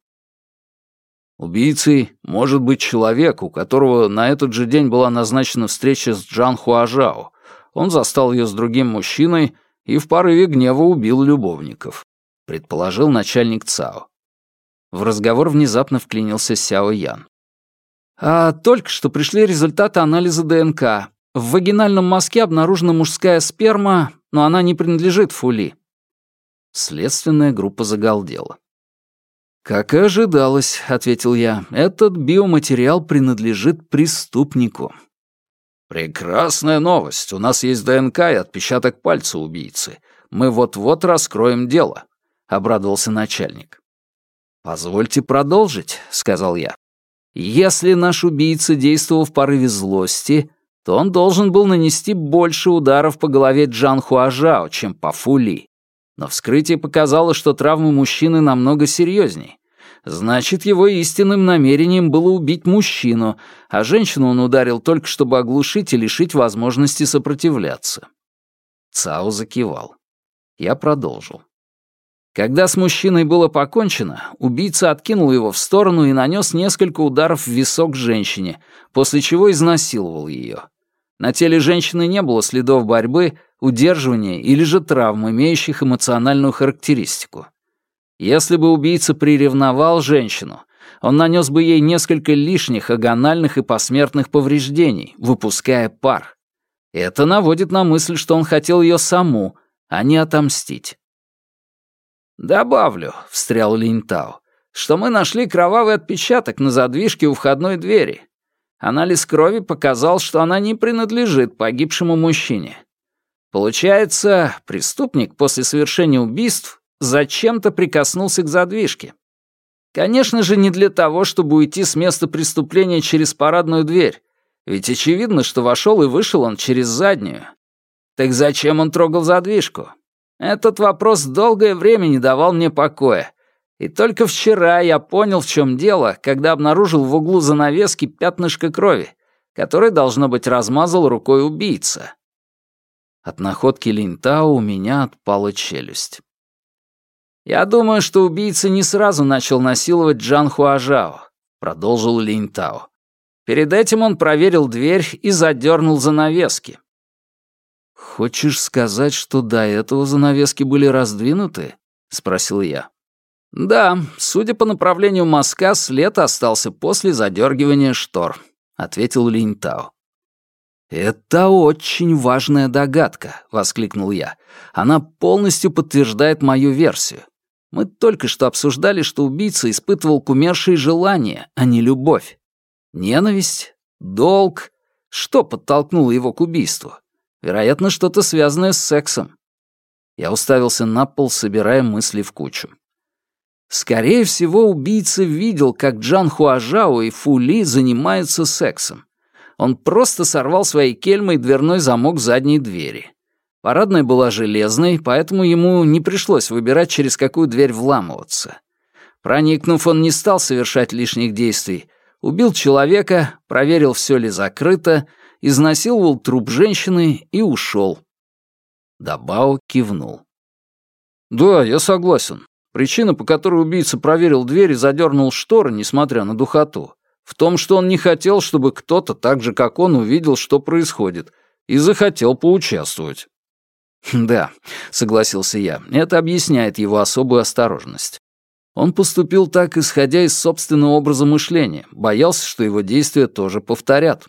Убийцей может быть человек, у которого на этот же день была назначена встреча с Джан Хуажао. Он застал ее с другим мужчиной и в порыве гнева убил любовников, предположил начальник ЦАО. В разговор внезапно вклинился Сяо Ян. А только что пришли результаты анализа ДНК. В вагинальном мазке обнаружена мужская сперма, но она не принадлежит Фули. Следственная группа загалдела. «Как и ожидалось», — ответил я, — «этот биоматериал принадлежит преступнику». «Прекрасная новость. У нас есть ДНК и отпечаток пальца убийцы. Мы вот-вот раскроем дело», — обрадовался начальник. «Позвольте продолжить», — сказал я. «Если наш убийца действовал в порыве злости, то он должен был нанести больше ударов по голове Джан Хуажао, чем по Фули. Но вскрытие показало, что травмы мужчины намного серьезней. Значит, его истинным намерением было убить мужчину, а женщину он ударил только чтобы оглушить и лишить возможности сопротивляться». Цао закивал. Я продолжил. Когда с мужчиной было покончено, убийца откинул его в сторону и нанес несколько ударов в висок женщине, после чего изнасиловал ее. На теле женщины не было следов борьбы, удерживания или же травм, имеющих эмоциональную характеристику. Если бы убийца приревновал женщину, он нанес бы ей несколько лишних агональных и посмертных повреждений, выпуская пар. Это наводит на мысль, что он хотел ее саму, а не отомстить. «Добавлю», — встрял Линьтао, «что мы нашли кровавый отпечаток на задвижке у входной двери. Анализ крови показал, что она не принадлежит погибшему мужчине. Получается, преступник после совершения убийств зачем-то прикоснулся к задвижке. Конечно же, не для того, чтобы уйти с места преступления через парадную дверь, ведь очевидно, что вошел и вышел он через заднюю. Так зачем он трогал задвижку? Этот вопрос долгое время не давал мне покоя. И только вчера я понял, в чем дело, когда обнаружил в углу занавески пятнышко крови, которое, должно быть, размазал рукой убийца. От находки Линьтао у меня отпала челюсть. «Я думаю, что убийца не сразу начал насиловать Джан Хуажао», — продолжил Линь Тао. «Перед этим он проверил дверь и задернул занавески». «Хочешь сказать, что до этого занавески были раздвинуты?» — спросил я. «Да, судя по направлению мазка, след остался после задергивания штор», — ответил Линь Тао. «Это очень важная догадка», — воскликнул я. «Она полностью подтверждает мою версию. Мы только что обсуждали, что убийца испытывал к умершей желание, а не любовь. Ненависть? Долг? Что подтолкнуло его к убийству? Вероятно, что-то связанное с сексом». Я уставился на пол, собирая мысли в кучу. Скорее всего, убийца видел, как Джан Хуажао и Фу Ли занимаются сексом. Он просто сорвал своей кельмой дверной замок задней двери. Парадная была железной, поэтому ему не пришлось выбирать, через какую дверь вламываться. Проникнув, он не стал совершать лишних действий. Убил человека, проверил, все ли закрыто, изнасиловал труп женщины и ушел. Дабао кивнул. «Да, я согласен. Причина, по которой убийца проверил дверь и задернул шторы, несмотря на духоту, в том, что он не хотел, чтобы кто-то так же, как он, увидел, что происходит, и захотел поучаствовать». «Да», — согласился я, — «это объясняет его особую осторожность. Он поступил так, исходя из собственного образа мышления, боялся, что его действия тоже повторят».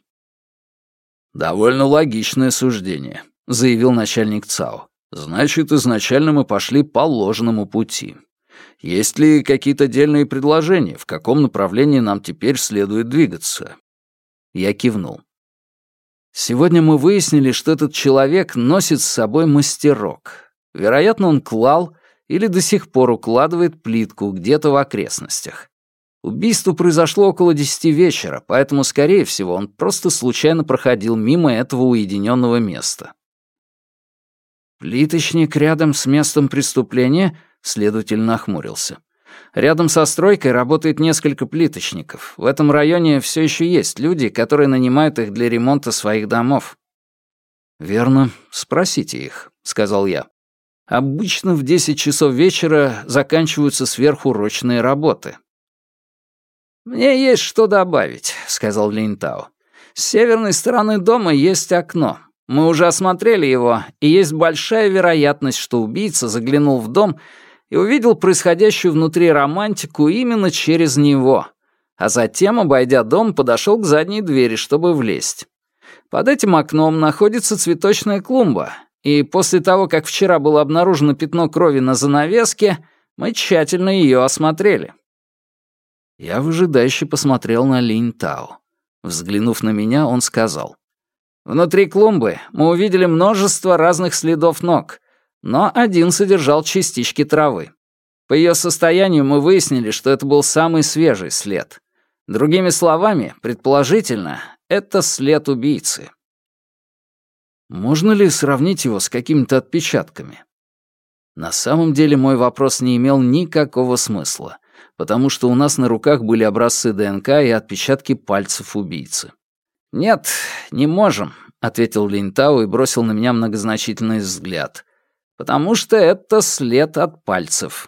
«Довольно логичное суждение», — заявил начальник ЦАО. «Значит, изначально мы пошли по ложному пути. Есть ли какие-то дельные предложения, в каком направлении нам теперь следует двигаться?» Я кивнул. «Сегодня мы выяснили, что этот человек носит с собой мастерок. Вероятно, он клал или до сих пор укладывает плитку где-то в окрестностях. Убийство произошло около десяти вечера, поэтому, скорее всего, он просто случайно проходил мимо этого уединенного места». «Плиточник рядом с местом преступления?» — следователь нахмурился. «Рядом со стройкой работает несколько плиточников. В этом районе все еще есть люди, которые нанимают их для ремонта своих домов». «Верно. Спросите их», — сказал я. «Обычно в десять часов вечера заканчиваются сверхурочные работы». «Мне есть что добавить», — сказал Линь Тао. «С северной стороны дома есть окно. Мы уже осмотрели его, и есть большая вероятность, что убийца заглянул в дом и увидел происходящую внутри романтику именно через него, а затем, обойдя дом, подошел к задней двери, чтобы влезть. Под этим окном находится цветочная клумба, и после того, как вчера было обнаружено пятно крови на занавеске, мы тщательно ее осмотрели». Я выжидающе посмотрел на Линь Тао. Взглянув на меня, он сказал: «Внутри клумбы мы увидели множество разных следов ног, но один содержал частички травы. По ее состоянию мы выяснили, что это был самый свежий след. Другими словами, предположительно, это след убийцы». «Можно ли сравнить его с какими-то отпечатками?» На самом деле мой вопрос не имел никакого смысла, потому что у нас на руках были образцы ДНК и отпечатки пальцев убийцы. «Нет, не можем», — ответил Линь Тао и бросил на меня многозначительный взгляд. «Потому что это след от пальцев».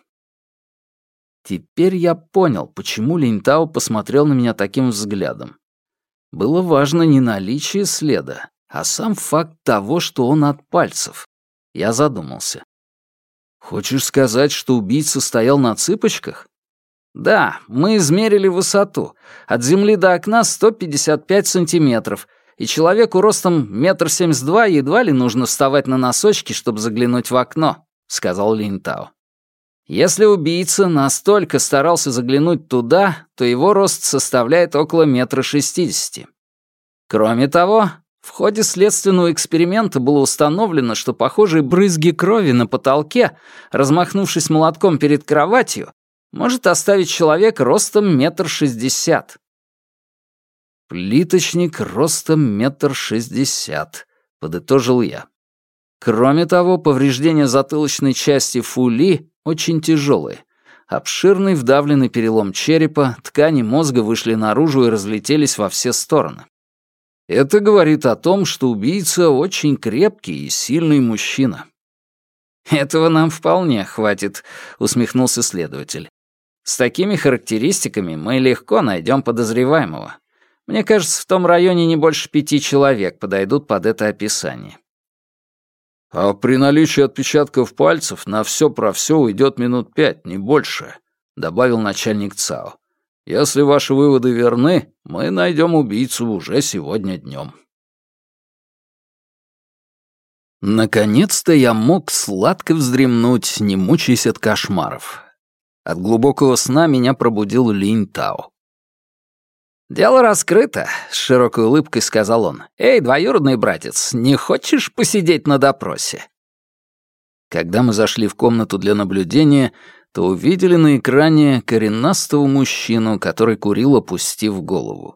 Теперь я понял, почему Линь Тао посмотрел на меня таким взглядом. Было важно не наличие следа, а сам факт того, что он от пальцев. Я задумался. «Хочешь сказать, что убийца стоял на цыпочках?» «Да, мы измерили высоту. От земли до окна сто пятьдесят пять сантиметров, и человеку ростом метр семьдесят два едва ли нужно вставать на носочки, чтобы заглянуть в окно», — сказал Линь Тао. «Если убийца настолько старался заглянуть туда, то его рост составляет около метра шестидесяти. Кроме того, в ходе следственного эксперимента было установлено, что похожие брызги крови на потолке, размахнувшись молотком перед кроватью, может оставить человека ростом метр шестьдесят». «Плиточник ростом метр шестьдесят», — подытожил я. Кроме того, повреждения затылочной части Фу Ли очень тяжелые. Обширный вдавленный перелом черепа, ткани мозга вышли наружу и разлетелись во все стороны. Это говорит о том, что убийца очень крепкий и сильный мужчина. «Этого нам вполне хватит», — усмехнулся следователь. «С такими характеристиками мы легко найдем подозреваемого. Мне кажется, в том районе не больше пяти человек подойдут под это описание». «А при наличии отпечатков пальцев на все про все уйдет минут пять, не больше», — добавил начальник ЦАО. «Если ваши выводы верны, мы найдем убийцу уже сегодня днем». Наконец-то я мог сладко вздремнуть, не мучаясь от кошмаров. От глубокого сна меня пробудил Линь Тао. «Дело раскрыто», — с широкой улыбкой сказал он. «Эй, двоюродный братец, не хочешь посидеть на допросе?» Когда мы зашли в комнату для наблюдения, то увидели на экране коренастого мужчину, который курил, опустив голову.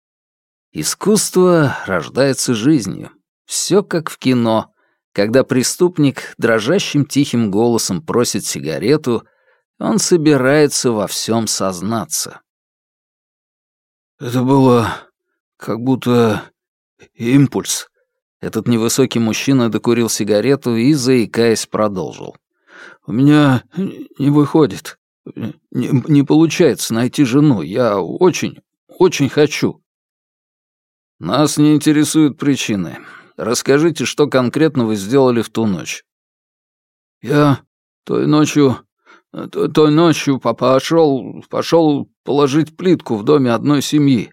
Искусство рождается жизнью. Все как в кино, когда преступник дрожащим тихим голосом просит сигарету, он собирается во всем сознаться. «Это было как будто импульс». Этот невысокий мужчина докурил сигарету и, заикаясь, продолжил. «У меня не выходит, не, не получается найти жену. Я очень, очень хочу». «Нас не интересуют причины. Расскажите, что конкретно вы сделали в ту ночь». «Я той ночью, той ночью пошел, пошел положить плитку в доме одной семьи».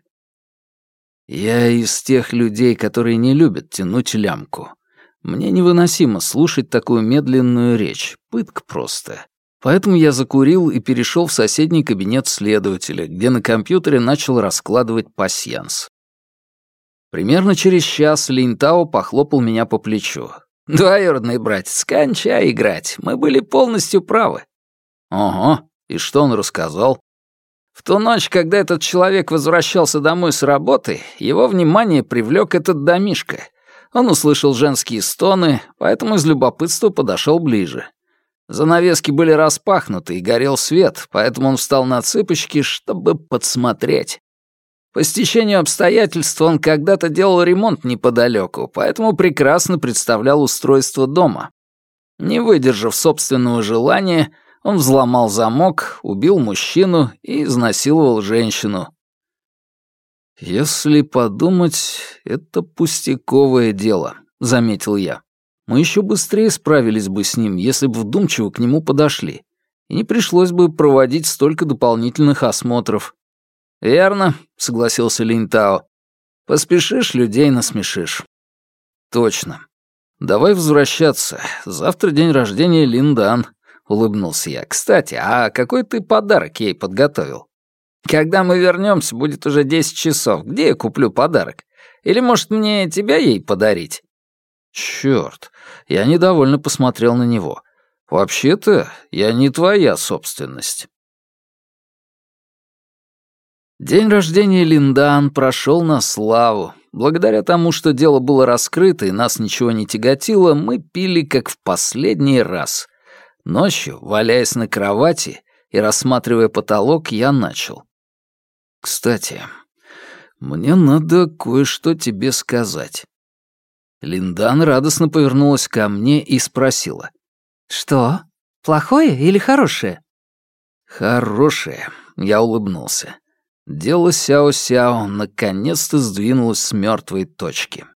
«Я из тех людей, которые не любят тянуть лямку. Мне невыносимо слушать такую медленную речь, пытка просто. Поэтому я закурил и перешел в соседний кабинет следователя, где на компьютере начал раскладывать пасьянс. Примерно через час Линь Тао похлопал меня по плечу. «Двоюродный братец, кончай играть, мы были полностью правы». «Ага, и что он рассказал?» В ту ночь, когда этот человек возвращался домой с работы, его внимание привлек этот домишко. Он услышал женские стоны, поэтому из любопытства подошел ближе. Занавески были распахнуты и горел свет, поэтому он встал на цыпочки, чтобы подсмотреть. По стечению обстоятельств он когда-то делал ремонт неподалеку, поэтому прекрасно представлял устройство дома. Не выдержав собственного желания, он взломал замок, убил мужчину и изнасиловал женщину. «Если подумать, это пустяковое дело», — заметил я. «Мы еще быстрее справились бы с ним, если бы вдумчиво к нему подошли, и не пришлось бы проводить столько дополнительных осмотров». «Верно», — согласился Линь Тао. «Поспешишь, людей насмешишь». «Точно. Давай возвращаться. Завтра день рождения Линдан», — улыбнулся я. «Кстати, а какой ты подарок ей подготовил? Когда мы вернемся, будет уже десять часов. Где я куплю подарок? Или, может, мне тебя ей подарить?» «Чёрт!» — я недовольно посмотрел на него. «Вообще-то, я не твоя собственность». День рождения Линдан прошел на славу. Благодаря тому, что дело было раскрыто и нас ничего не тяготило, мы пили как в последний раз. Ночью, валяясь на кровати и рассматривая потолок, я начал. «Кстати, мне надо кое-что тебе сказать». Линдан радостно повернулась ко мне и спросила. «Что? Плохое или хорошее?» «Хорошее», — я улыбнулся. Дело Сяо-Сяо наконец-то сдвинулось с мертвой точки.